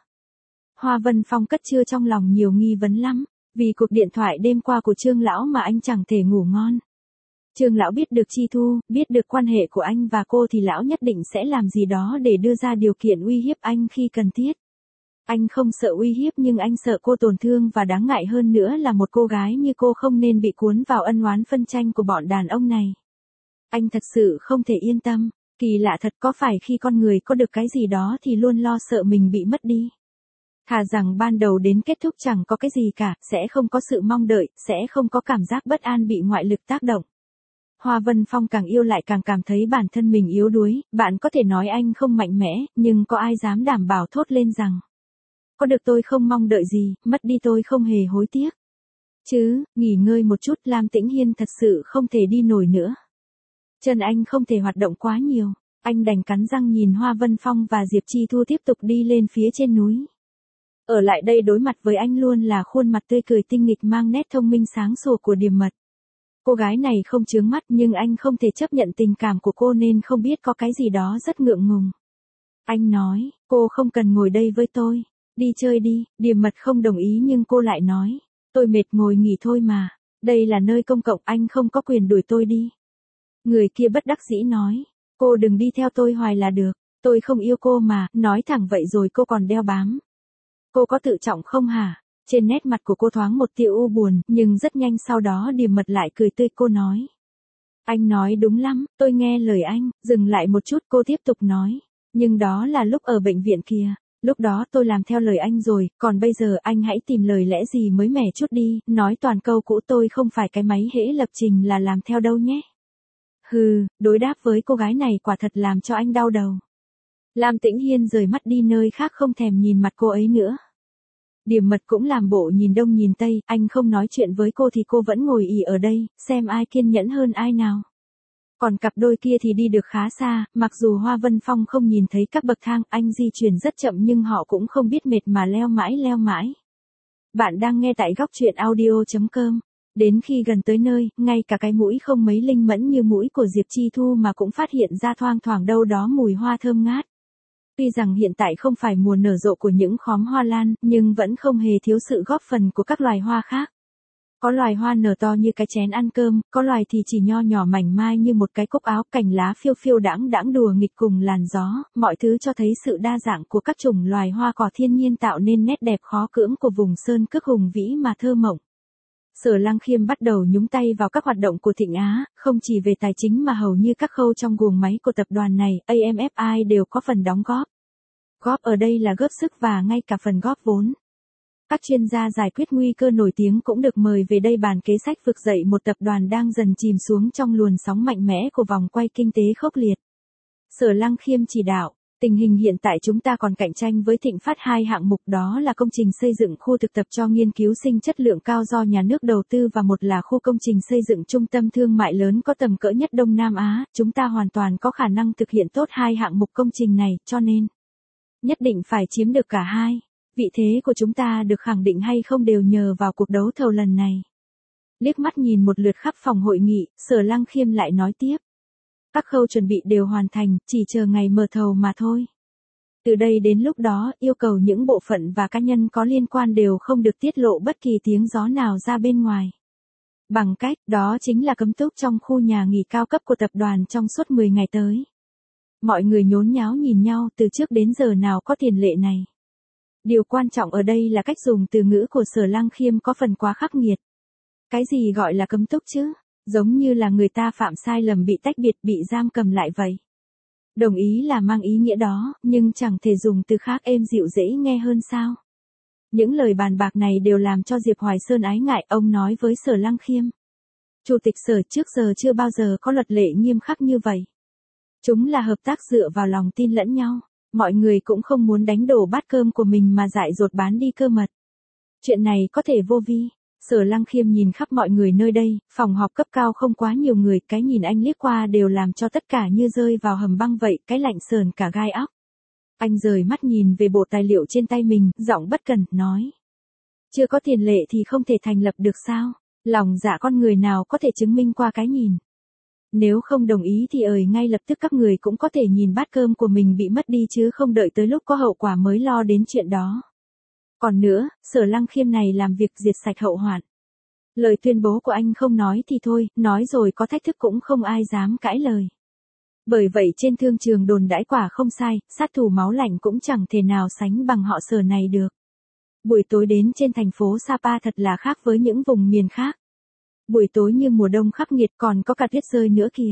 Hoa Vân Phong cất chứa trong lòng nhiều nghi vấn lắm, vì cuộc điện thoại đêm qua của Trương Lão mà anh chẳng thể ngủ ngon. Trương Lão biết được Chi Thu, biết được quan hệ của anh và cô thì Lão nhất định sẽ làm gì đó để đưa ra điều kiện uy hiếp anh khi cần thiết. Anh không sợ uy hiếp nhưng anh sợ cô tổn thương và đáng ngại hơn nữa là một cô gái như cô không nên bị cuốn vào ân oán phân tranh của bọn đàn ông này. Anh thật sự không thể yên tâm, kỳ lạ thật, có phải khi con người có được cái gì đó thì luôn lo sợ mình bị mất đi. Thà rằng ban đầu đến kết thúc chẳng có cái gì cả, sẽ không có sự mong đợi, sẽ không có cảm giác bất an bị ngoại lực tác động. Hoa Vân Phong càng yêu lại càng cảm thấy bản thân mình yếu đuối, bạn có thể nói anh không mạnh mẽ, nhưng có ai dám đảm bảo thốt lên rằng có được tôi không mong đợi gì, mất đi tôi không hề hối tiếc. Chứ, nghỉ ngơi một chút, Lam Tĩnh Hiên thật sự không thể đi nổi nữa. Chân anh không thể hoạt động quá nhiều, anh đành cắn răng nhìn Hoa Vân Phong và Diệp Chi Thu tiếp tục đi lên phía trên núi. Ở lại đây đối mặt với anh luôn là khuôn mặt tươi cười tinh nghịch mang nét thông minh sáng sủa của Điềm Mật. Cô gái này không chướng mắt nhưng anh không thể chấp nhận tình cảm của cô nên không biết có cái gì đó rất ngượng ngùng. Anh nói, cô không cần ngồi đây với tôi, đi chơi đi. Điềm Mật không đồng ý nhưng cô lại nói, tôi mệt ngồi nghỉ thôi mà, đây là nơi công cộng, anh không có quyền đuổi tôi đi. Người kia bất đắc dĩ nói, cô đừng đi theo tôi hoài là được, tôi không yêu cô mà, nói thẳng vậy rồi cô còn đeo bám. Cô có tự trọng không hả? Trên nét mặt của cô thoáng một tia u buồn, nhưng rất nhanh sau đó Điềm Mật lại cười tươi, cô nói. Anh nói đúng lắm, tôi nghe lời anh. Dừng lại một chút cô tiếp tục nói. Nhưng đó là lúc ở bệnh viện kìa. Lúc đó tôi làm theo lời anh rồi, còn bây giờ anh hãy tìm lời lẽ gì mới mẻ chút đi, nói toàn câu cũ tôi không phải cái máy hễ lập trình là làm theo đâu nhé. Hừ, đối đáp với cô gái này quả thật làm cho anh đau đầu. Lam Tĩnh Hiên rời mắt đi nơi khác không thèm nhìn mặt cô ấy nữa. Điềm Mật cũng làm bộ nhìn đông nhìn tây, anh không nói chuyện với cô thì cô vẫn ngồi ì ở đây, xem ai kiên nhẫn hơn ai nào. Còn cặp đôi kia thì đi được khá xa, mặc dù Hoa Vân Phong không nhìn thấy các bậc thang, anh di chuyển rất chậm nhưng họ cũng không biết mệt mà leo mãi leo mãi. Bạn đang nghe tại góc truyện audio.com. Đến khi gần tới nơi, ngay cả cái mũi không mấy linh mẫn như mũi của Diệp Chi Thu mà cũng phát hiện ra thoang thoảng đâu đó mùi hoa thơm ngát. Tuy rằng hiện tại không phải mùa nở rộ của những khóm hoa lan, nhưng vẫn không hề thiếu sự góp phần của các loài hoa khác. Có loài hoa nở to như cái chén ăn cơm, có loài thì chỉ nho nhỏ mảnh mai như một cái cúc áo, cành lá phiêu phiêu đãng đãng đùa nghịch cùng làn gió, mọi thứ cho thấy sự đa dạng của các chủng loài hoa cỏ thiên nhiên tạo nên nét đẹp khó cưỡng của vùng sơn cước hùng vĩ mà thơ mộng. Sở Lăng Khiêm bắt đầu nhúng tay vào các hoạt động của Thịnh Á, không chỉ về tài chính mà hầu như các khâu trong guồng máy của tập đoàn này, AMFI đều có phần đóng góp. Góp ở đây là góp sức và ngay cả phần góp vốn. Các chuyên gia giải quyết nguy cơ nổi tiếng cũng được mời về đây bàn kế sách vực dậy một tập đoàn đang dần chìm xuống trong luồn sóng mạnh mẽ của vòng quay kinh tế khốc liệt. Sở Lăng Khiêm chỉ đạo, Tình hình hiện tại chúng ta còn cạnh tranh với Thịnh Phát hai hạng mục, đó là công trình xây dựng khu thực tập cho nghiên cứu sinh chất lượng cao do nhà nước đầu tư và một là khu công trình xây dựng trung tâm thương mại lớn có tầm cỡ nhất Đông Nam Á. Chúng ta hoàn toàn có khả năng thực hiện tốt hai hạng mục công trình này, cho nên nhất định phải chiếm được cả hai. Vị thế của chúng ta được khẳng định hay không đều nhờ vào cuộc đấu thầu lần này. Liếc mắt nhìn một lượt khắp phòng hội nghị, Sở Lăng Khiêm lại nói tiếp. Các khâu chuẩn bị đều hoàn thành, chỉ chờ ngày mở thầu mà thôi. Từ đây đến lúc đó, yêu cầu những bộ phận và cá nhân có liên quan đều không được tiết lộ bất kỳ tiếng gió nào ra bên ngoài. Bằng cách, đó chính là cấm túc trong khu nhà nghỉ cao cấp của tập đoàn trong suốt 10 ngày tới. Mọi người nhốn nháo nhìn nhau từ trước đến giờ nào có tiền lệ này. Điều quan trọng ở đây là cách dùng từ ngữ của Sở Lăng Khiêm có phần quá khắc nghiệt. Cái gì gọi là cấm túc chứ? Giống như là người ta phạm sai lầm bị tách biệt, bị giam cầm lại vậy. Đồng ý là mang ý nghĩa đó, nhưng chẳng thể dùng từ khác êm dịu dễ nghe hơn sao? Những lời bàn bạc này đều làm cho Diệp Hoài Sơn ái ngại, ông nói với Sở Lăng Khiêm. Chủ tịch Sở, trước giờ chưa bao giờ có luật lệ nghiêm khắc như vậy. Chúng là hợp tác dựa vào lòng tin lẫn nhau. Mọi người cũng không muốn đánh đổ bát cơm của mình mà dại dột bán đi cơ mật. Chuyện này có thể vô vi. Sở Lăng Khiêm nhìn khắp mọi người nơi đây, phòng họp cấp cao không quá nhiều người, cái nhìn anh liếc qua đều làm cho tất cả như rơi vào hầm băng vậy, cái lạnh sờn cả gai óc. Anh rời mắt nhìn về bộ tài liệu trên tay mình, giọng bất cần, nói. Chưa có tiền lệ thì không thể thành lập được sao? Lòng dạ con người nào có thể chứng minh qua cái nhìn? Nếu không đồng ý thì ngay lập tức các người cũng có thể nhìn bát cơm của mình bị mất đi chứ không đợi tới lúc có hậu quả mới lo đến chuyện đó. Còn nữa, Sở Lăng Khiêm này làm việc diệt sạch hậu hoạn. Lời tuyên bố của anh không nói thì thôi, nói rồi có thách thức cũng không ai dám cãi lời. Bởi vậy trên thương trường đồn đãi quả không sai, sát thủ máu lạnh cũng chẳng thể nào sánh bằng họ Sở này được. Buổi tối đến trên thành phố Sapa thật là khác với những vùng miền khác. Buổi tối như mùa đông khắc nghiệt, còn có cả tuyết rơi nữa kìa.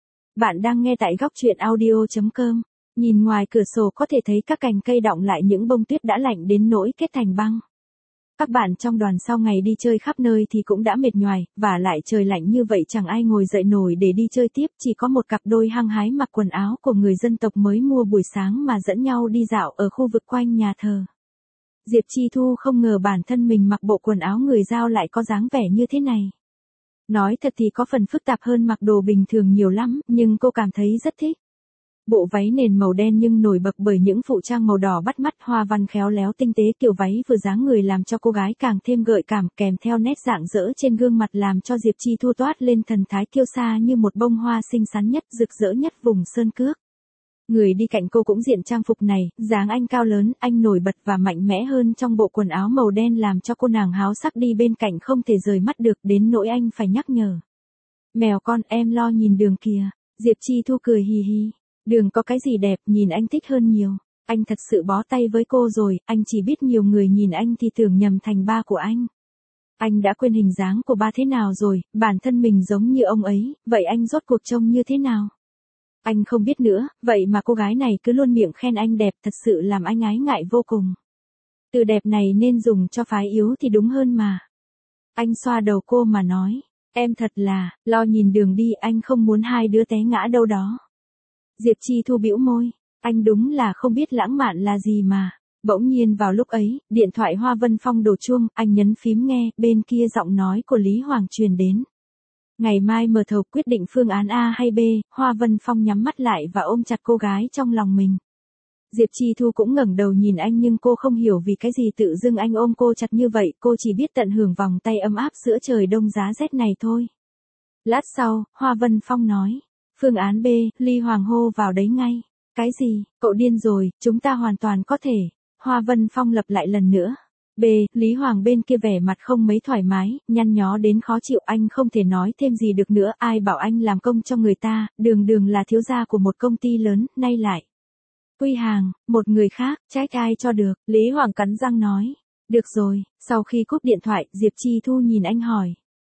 Bạn đang nghe tại góc truyện audio.com. Nhìn ngoài cửa sổ có thể thấy các cành cây đọng lại những bông tuyết đã lạnh đến nỗi kết thành băng. Các bạn trong đoàn sau ngày đi chơi khắp nơi thì cũng đã mệt nhoài, và lại trời lạnh như vậy chẳng ai ngồi dậy nổi để đi chơi tiếp, chỉ có một cặp đôi hăng hái mặc quần áo của người dân tộc mới mua buổi sáng mà dẫn nhau đi dạo ở khu vực quanh nhà thờ. Diệp Chi Thu không ngờ bản thân mình mặc bộ quần áo người Dao lại có dáng vẻ như thế này. Nói thật thì có phần phức tạp hơn mặc đồ bình thường nhiều lắm, nhưng cô cảm thấy rất thích. Bộ váy nền màu đen nhưng nổi bật bởi những phụ trang màu đỏ bắt mắt, hoa văn khéo léo tinh tế, kiểu váy vừa dáng người làm cho cô gái càng thêm gợi cảm, kèm theo nét rạng rỡ trên gương mặt làm cho Diệp Chi Thu toát lên thần thái kiêu sa như một bông hoa xinh xắn nhất, rực rỡ nhất vùng sơn cước. Người đi cạnh cô cũng diện trang phục này, dáng anh cao lớn, anh nổi bật và mạnh mẽ hơn trong bộ quần áo màu đen làm cho cô nàng háo sắc đi bên cạnh không thể rời mắt được, đến nỗi anh phải nhắc nhở. Mèo con, em lo nhìn Đường kìa. Diệp Chi Thu cười hì hì. Đường có cái gì đẹp, nhìn anh thích hơn nhiều. Anh thật sự bó tay với cô rồi, anh chỉ biết nhiều người nhìn anh thì tưởng nhầm thành ba của anh. Anh đã quên hình dáng của ba thế nào rồi, bản thân mình giống như ông ấy, vậy anh rốt cuộc trông như thế nào? Anh không biết nữa, vậy mà cô gái này cứ luôn miệng khen anh đẹp, thật sự làm anh ái ngại vô cùng. Từ đẹp này nên dùng cho phái yếu thì đúng hơn mà. Anh xoa đầu cô mà nói, em thật là, lo nhìn Đường đi, anh không muốn hai đứa té ngã đâu đó. Diệp Chi Thu bĩu môi, anh đúng là không biết lãng mạn là gì mà. Bỗng nhiên vào lúc ấy, điện thoại Hoa Vân Phong đổ chuông, anh nhấn phím nghe, bên kia giọng nói của Lý Hoàng truyền đến. Ngày mai mở thầu quyết định phương án A hay B, Hoa Vân Phong nhắm mắt lại và ôm chặt cô gái trong lòng mình. Diệp Chi Thu cũng ngẩng đầu nhìn anh nhưng cô không hiểu vì cái gì tự dưng anh ôm cô chặt như vậy, cô chỉ biết tận hưởng vòng tay ấm áp giữa trời đông giá rét này thôi. Lát sau, Hoa Vân Phong nói. Phương án B, Ly Hoàng hô vào đấy ngay. Cái gì, cậu điên rồi, chúng ta hoàn toàn có thể. Hoa Vân Phong lặp lại lần nữa. B, Lý Hoàng bên kia vẻ mặt không mấy thoải mái, nhăn nhó đến khó chịu, anh không thể nói thêm gì được nữa, ai bảo anh làm công cho người ta, Đường là thiếu gia của một công ty lớn, nay lại. Quy hàng, một người khác, trách ai cho được, Lý Hoàng cắn răng nói. Được rồi, sau khi cúp điện thoại, Diệp Chi Thu nhìn anh hỏi.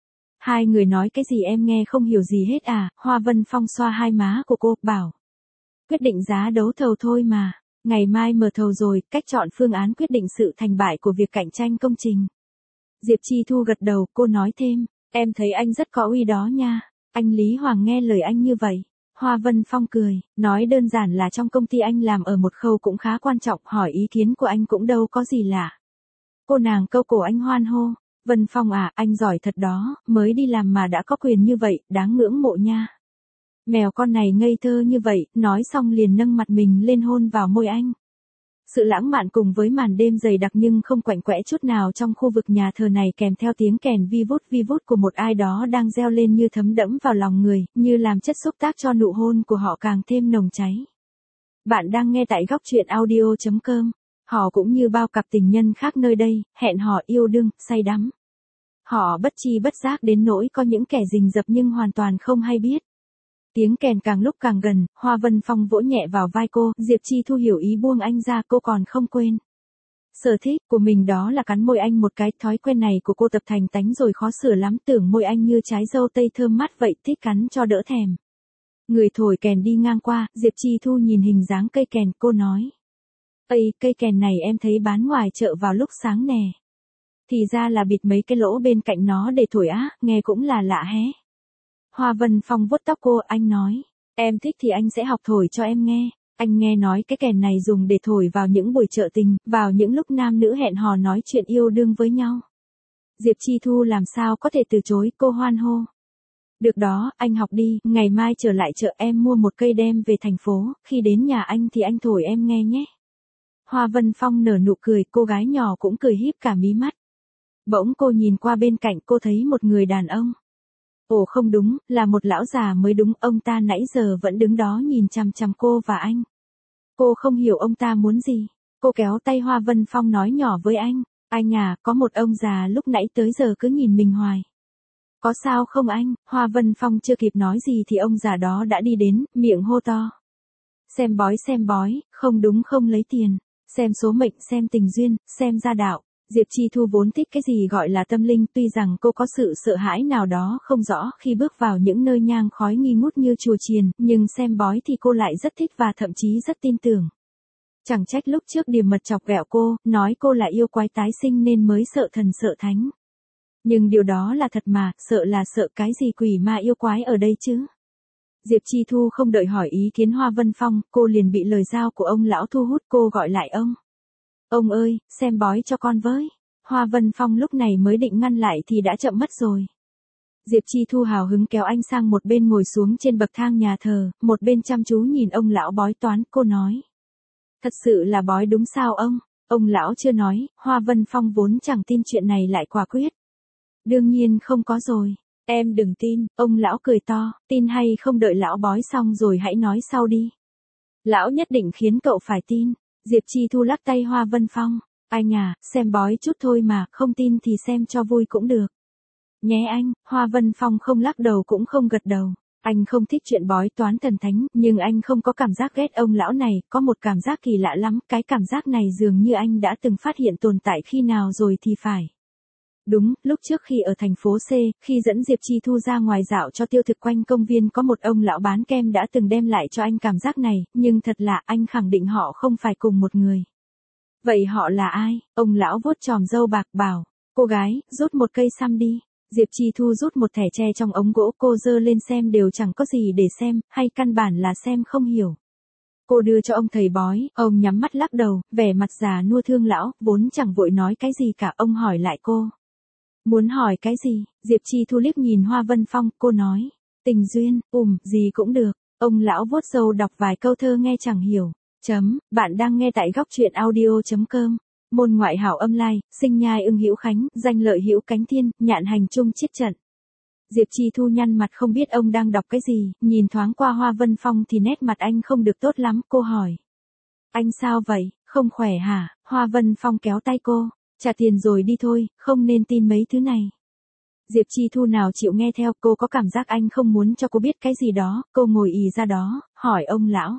Hai người nói cái gì em nghe không hiểu gì hết à? Hoa Vân Phong xoa hai má của cô, bảo. Quyết định giá đấu thầu thôi mà. Ngày mai mở thầu rồi, cách chọn phương án quyết định sự thành bại của việc cạnh tranh công trình. Diệp Chi Thu gật đầu, cô nói thêm. Em thấy anh rất có uy đó nha. Anh Lý Hoàng nghe lời anh như vậy. Hoa Vân Phong cười, nói đơn giản là trong công ty anh làm ở một khâu cũng khá quan trọng, hỏi ý kiến của anh cũng đâu có gì lạ. Cô nàng câu cổ anh hoan hô, Vân Phong à, anh giỏi thật đó, mới đi làm mà đã có quyền như vậy, đáng ngưỡng mộ nha. Mèo con này ngây thơ như vậy, nói xong liền nâng mặt mình lên hôn vào môi anh. Sự lãng mạn cùng với màn đêm dày đặc nhưng không quạnh quẽ chút nào trong khu vực nhà thờ này, kèm theo tiếng kèn vi vút của một ai đó đang reo lên như thấm đẫm vào lòng người, như làm chất xúc tác cho nụ hôn của họ càng thêm nồng cháy. Bạn đang nghe tại góc truyện audio.com. Họ cũng như bao cặp tình nhân khác nơi đây, hẹn hò yêu đương, say đắm. Họ bất tri bất giác đến nỗi có những kẻ rình rập nhưng hoàn toàn không hay biết. Tiếng kèn càng lúc càng gần, Hoa Vân Phong vỗ nhẹ vào vai cô, Diệp Chi Thu hiểu ý buông anh ra, cô còn không quên. Sở thích của mình đó là cắn môi anh một cái, thói quen này của cô tập thành tánh rồi khó sửa lắm, tưởng môi anh như trái dâu tây thơm mát vậy, thích cắn cho đỡ thèm. Người thổi kèn đi ngang qua, Diệp Chi Thu nhìn hình dáng cây kèn, cô nói. Ây, cây kèn này em thấy bán ngoài chợ vào lúc sáng nè. Thì ra là bịt mấy cái lỗ bên cạnh nó để thổi á, nghe cũng là lạ hé. Hoa Vân Phong vuốt tóc cô, anh nói, em thích thì anh sẽ học thổi cho em nghe. Anh nghe nói cái kèn này dùng để thổi vào những buổi chợ tình, vào những lúc nam nữ hẹn hò nói chuyện yêu đương với nhau. Diệp Chi Thu làm sao có thể từ chối, cô hoan hô. Được đó, anh học đi, ngày mai trở lại chợ em mua một cây đem về thành phố, khi đến nhà anh thì anh thổi em nghe nhé. Hoa Vân Phong nở nụ cười, cô gái nhỏ cũng cười híp cả mí mắt. Bỗng cô nhìn qua bên cạnh, cô thấy một người đàn ông. Ồ không đúng, là một lão già mới đúng, ông ta nãy giờ vẫn đứng đó nhìn chằm chằm cô và anh. Cô không hiểu ông ta muốn gì. Cô kéo tay Hoa Vân Phong nói nhỏ với anh à, có một ông già lúc nãy tới giờ cứ nhìn mình hoài. Có sao không anh? Hoa Vân Phong chưa kịp nói gì thì ông già đó đã đi đến, miệng hô to. Xem bói, không đúng không lấy tiền. Xem số mệnh, xem tình duyên, xem gia đạo. Diệp Chi Thu vốn thích cái gì gọi là tâm linh, tuy rằng cô có sự sợ hãi nào đó không rõ khi bước vào những nơi nhang khói nghi ngút như chùa chiền, nhưng xem bói thì cô lại rất thích và thậm chí rất tin tưởng. Chẳng trách lúc trước Điềm Mật chọc ghẹo cô, nói cô là yêu quái tái sinh nên mới sợ thần sợ thánh. Nhưng điều đó là thật mà, sợ là sợ cái gì quỷ ma yêu quái ở đây chứ. Diệp Chi Thu không đợi hỏi ý kiến Hoa Vân Phong, cô liền bị lời giao của ông lão thu hút, cô gọi lại ông. Ông ơi, xem bói cho con với. Hoa Vân Phong lúc này mới định ngăn lại thì đã chậm mất rồi. Diệp Chi Thu hào hứng kéo anh sang một bên ngồi xuống trên bậc thang nhà thờ, một bên chăm chú nhìn ông lão bói toán, cô nói. Thật sự là bói đúng sao ông? Ông lão chưa nói, Hoa Vân Phong vốn chẳng tin chuyện này lại quả quyết. Đương nhiên không có rồi. Em đừng tin, ông lão cười to, tin hay không đợi lão bói xong rồi hãy nói sau đi. Lão nhất định khiến cậu phải tin. Diệp Chi Thu lắc tay Hoa Vân Phong. Anh à, xem bói chút thôi mà, không tin thì xem cho vui cũng được. Nhé anh, Hoa Vân Phong không lắc đầu cũng không gật đầu. Anh không thích chuyện bói toán thần thánh, nhưng anh không có cảm giác ghét ông lão này, có một cảm giác kỳ lạ lắm, cái cảm giác này dường như anh đã từng phát hiện tồn tại khi nào rồi thì phải. Đúng, lúc trước khi ở thành phố C, khi dẫn Diệp Chi Thu ra ngoài dạo cho tiêu thực quanh công viên có một ông lão bán kem đã từng đem lại cho anh cảm giác này, nhưng thật lạ anh khẳng định họ không phải cùng một người. Vậy họ là ai? Ông lão vuốt chòm râu bạc bảo, cô gái, rút một cây xăm đi. Diệp Chi Thu rút một thẻ tre trong ống gỗ, cô giơ lên xem đều chẳng có gì để xem, hay căn bản là xem không hiểu. Cô đưa cho ông thầy bói, ông nhắm mắt lắc đầu, vẻ mặt già nua thương lão, vốn chẳng vội nói cái gì cả, ông hỏi lại cô. Muốn hỏi cái gì? Diệp Chi Thu liếc nhìn Hoa Vân Phong, cô nói. Tình duyên, gì cũng được. Ông lão vuốt râu đọc vài câu thơ nghe chẳng hiểu. Bạn đang nghe tại góc truyện audio.com. Môn ngoại hảo âm lai, sinh nhai ưng hữu khánh, danh lợi hữu cánh thiên, nhạn hành chung chiết trận. Diệp Chi Thu nhăn mặt không biết ông đang đọc cái gì, nhìn thoáng qua Hoa Vân Phong thì nét mặt anh không được tốt lắm, cô hỏi. Anh sao vậy, không khỏe hả? Hoa Vân Phong kéo tay cô. Trả tiền rồi đi thôi, không nên tin mấy thứ này. Diệp Chi Thu nào chịu nghe theo, cô có cảm giác anh không muốn cho cô biết cái gì đó, cô ngồi ì ra đó, hỏi ông lão.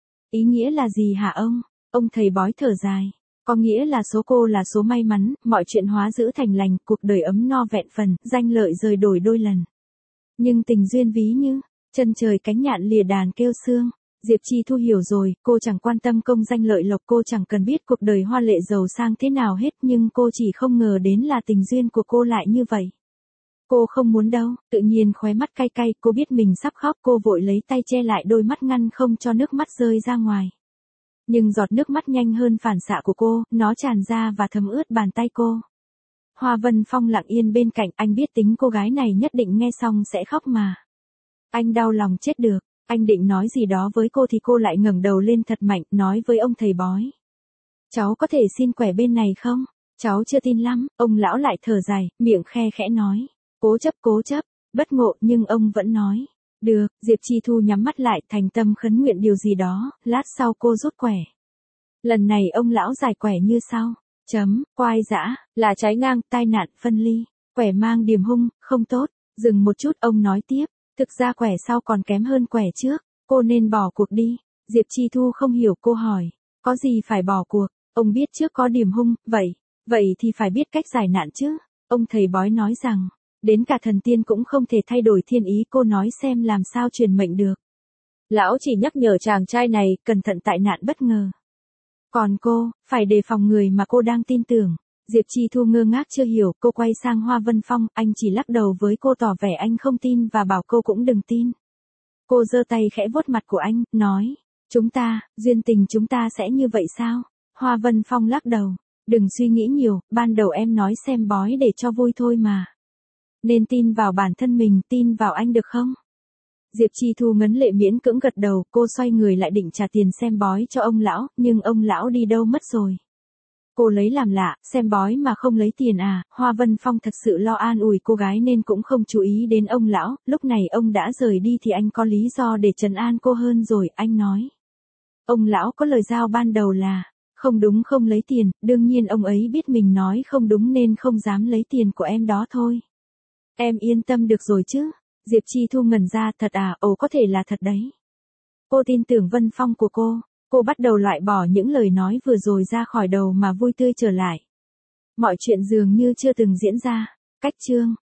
Ý nghĩa là gì hả ông? Ông thầy bói thở dài. Có nghĩa là số cô là số may mắn, mọi chuyện hóa giữ thành lành, cuộc đời ấm no vẹn phần, danh lợi rời đổi đôi lần. Nhưng tình duyên ví như, chân trời cánh nhạn lìa đàn kêu sương. Diệp Chi Thu hiểu rồi, cô chẳng quan tâm công danh lợi lộc, cô chẳng cần biết cuộc đời hoa lệ giàu sang thế nào hết, nhưng cô chỉ không ngờ đến là tình duyên của cô lại như vậy. Cô không muốn đâu, tự nhiên khóe mắt cay cay, cô biết mình sắp khóc, cô vội lấy tay che lại đôi mắt ngăn không cho nước mắt rơi ra ngoài. Nhưng giọt nước mắt nhanh hơn phản xạ của cô, nó tràn ra và thấm ướt bàn tay cô. Hoa Vân Phong lặng yên bên cạnh, anh biết tính cô gái này nhất định nghe xong sẽ khóc mà. Anh đau lòng chết được, anh định nói gì đó với cô thì cô lại ngẩng đầu lên thật mạnh, nói với ông thầy bói. Cháu có thể xin quẻ bên này không? Cháu chưa tin lắm, ông lão lại thở dài, miệng khe khẽ nói. Cố chấp, bất ngộ nhưng ông vẫn nói. Được, Diệp Chi Thu nhắm mắt lại thành tâm khấn nguyện điều gì đó, lát sau cô rút quẻ. Lần này ông lão giải quẻ như sau. Quai dã, là trái ngang, tai nạn, phân ly. Quẻ mang điềm hung, không tốt. Dừng một chút, ông nói tiếp. Thực ra quẻ sau còn kém hơn quẻ trước. Cô nên bỏ cuộc đi. Diệp Chi Thu không hiểu, cô hỏi. Có gì phải bỏ cuộc? Ông biết trước có điềm hung, vậy thì phải biết cách giải nạn chứ. Ông thầy bói nói rằng, đến cả thần tiên cũng không thể thay đổi thiên ý, cô nói xem làm sao truyền mệnh được. Lão chỉ nhắc nhở chàng trai này, cẩn thận tại nạn bất ngờ. Còn cô, phải đề phòng người mà cô đang tin tưởng. Diệp Chi Thu ngơ ngác chưa hiểu, cô quay sang Hoa Vân Phong, anh chỉ lắc đầu với cô tỏ vẻ anh không tin và bảo cô cũng đừng tin. Cô giơ tay khẽ vuốt mặt của anh, nói, duyên tình chúng ta sẽ như vậy sao? Hoa Vân Phong lắc đầu, đừng suy nghĩ nhiều, ban đầu em nói xem bói để cho vui thôi mà. Nên tin vào bản thân mình, tin vào anh được không? Diệp Chi Thu ngấn lệ miễn cưỡng gật đầu, cô xoay người lại định trả tiền xem bói cho ông lão, nhưng ông lão đi đâu mất rồi. Cô lấy làm lạ, xem bói mà không lấy tiền à? Hoa Vân Phong thật sự lo an ủi cô gái nên cũng không chú ý đến ông lão, lúc này ông đã rời đi thì anh có lý do để trấn an cô hơn rồi, anh nói. Ông lão có lời giao ban đầu là, không đúng không lấy tiền, đương nhiên ông ấy biết mình nói không đúng nên không dám lấy tiền của em đó thôi. Em yên tâm được rồi chứ? Diệp Chi Thu ngẩn ra, thật à? Ồ, có thể là thật đấy. Cô tin tưởng Vân Phong của cô bắt đầu loại bỏ những lời nói vừa rồi ra khỏi đầu mà vui tươi trở lại. Mọi chuyện dường như chưa từng diễn ra. Cách chương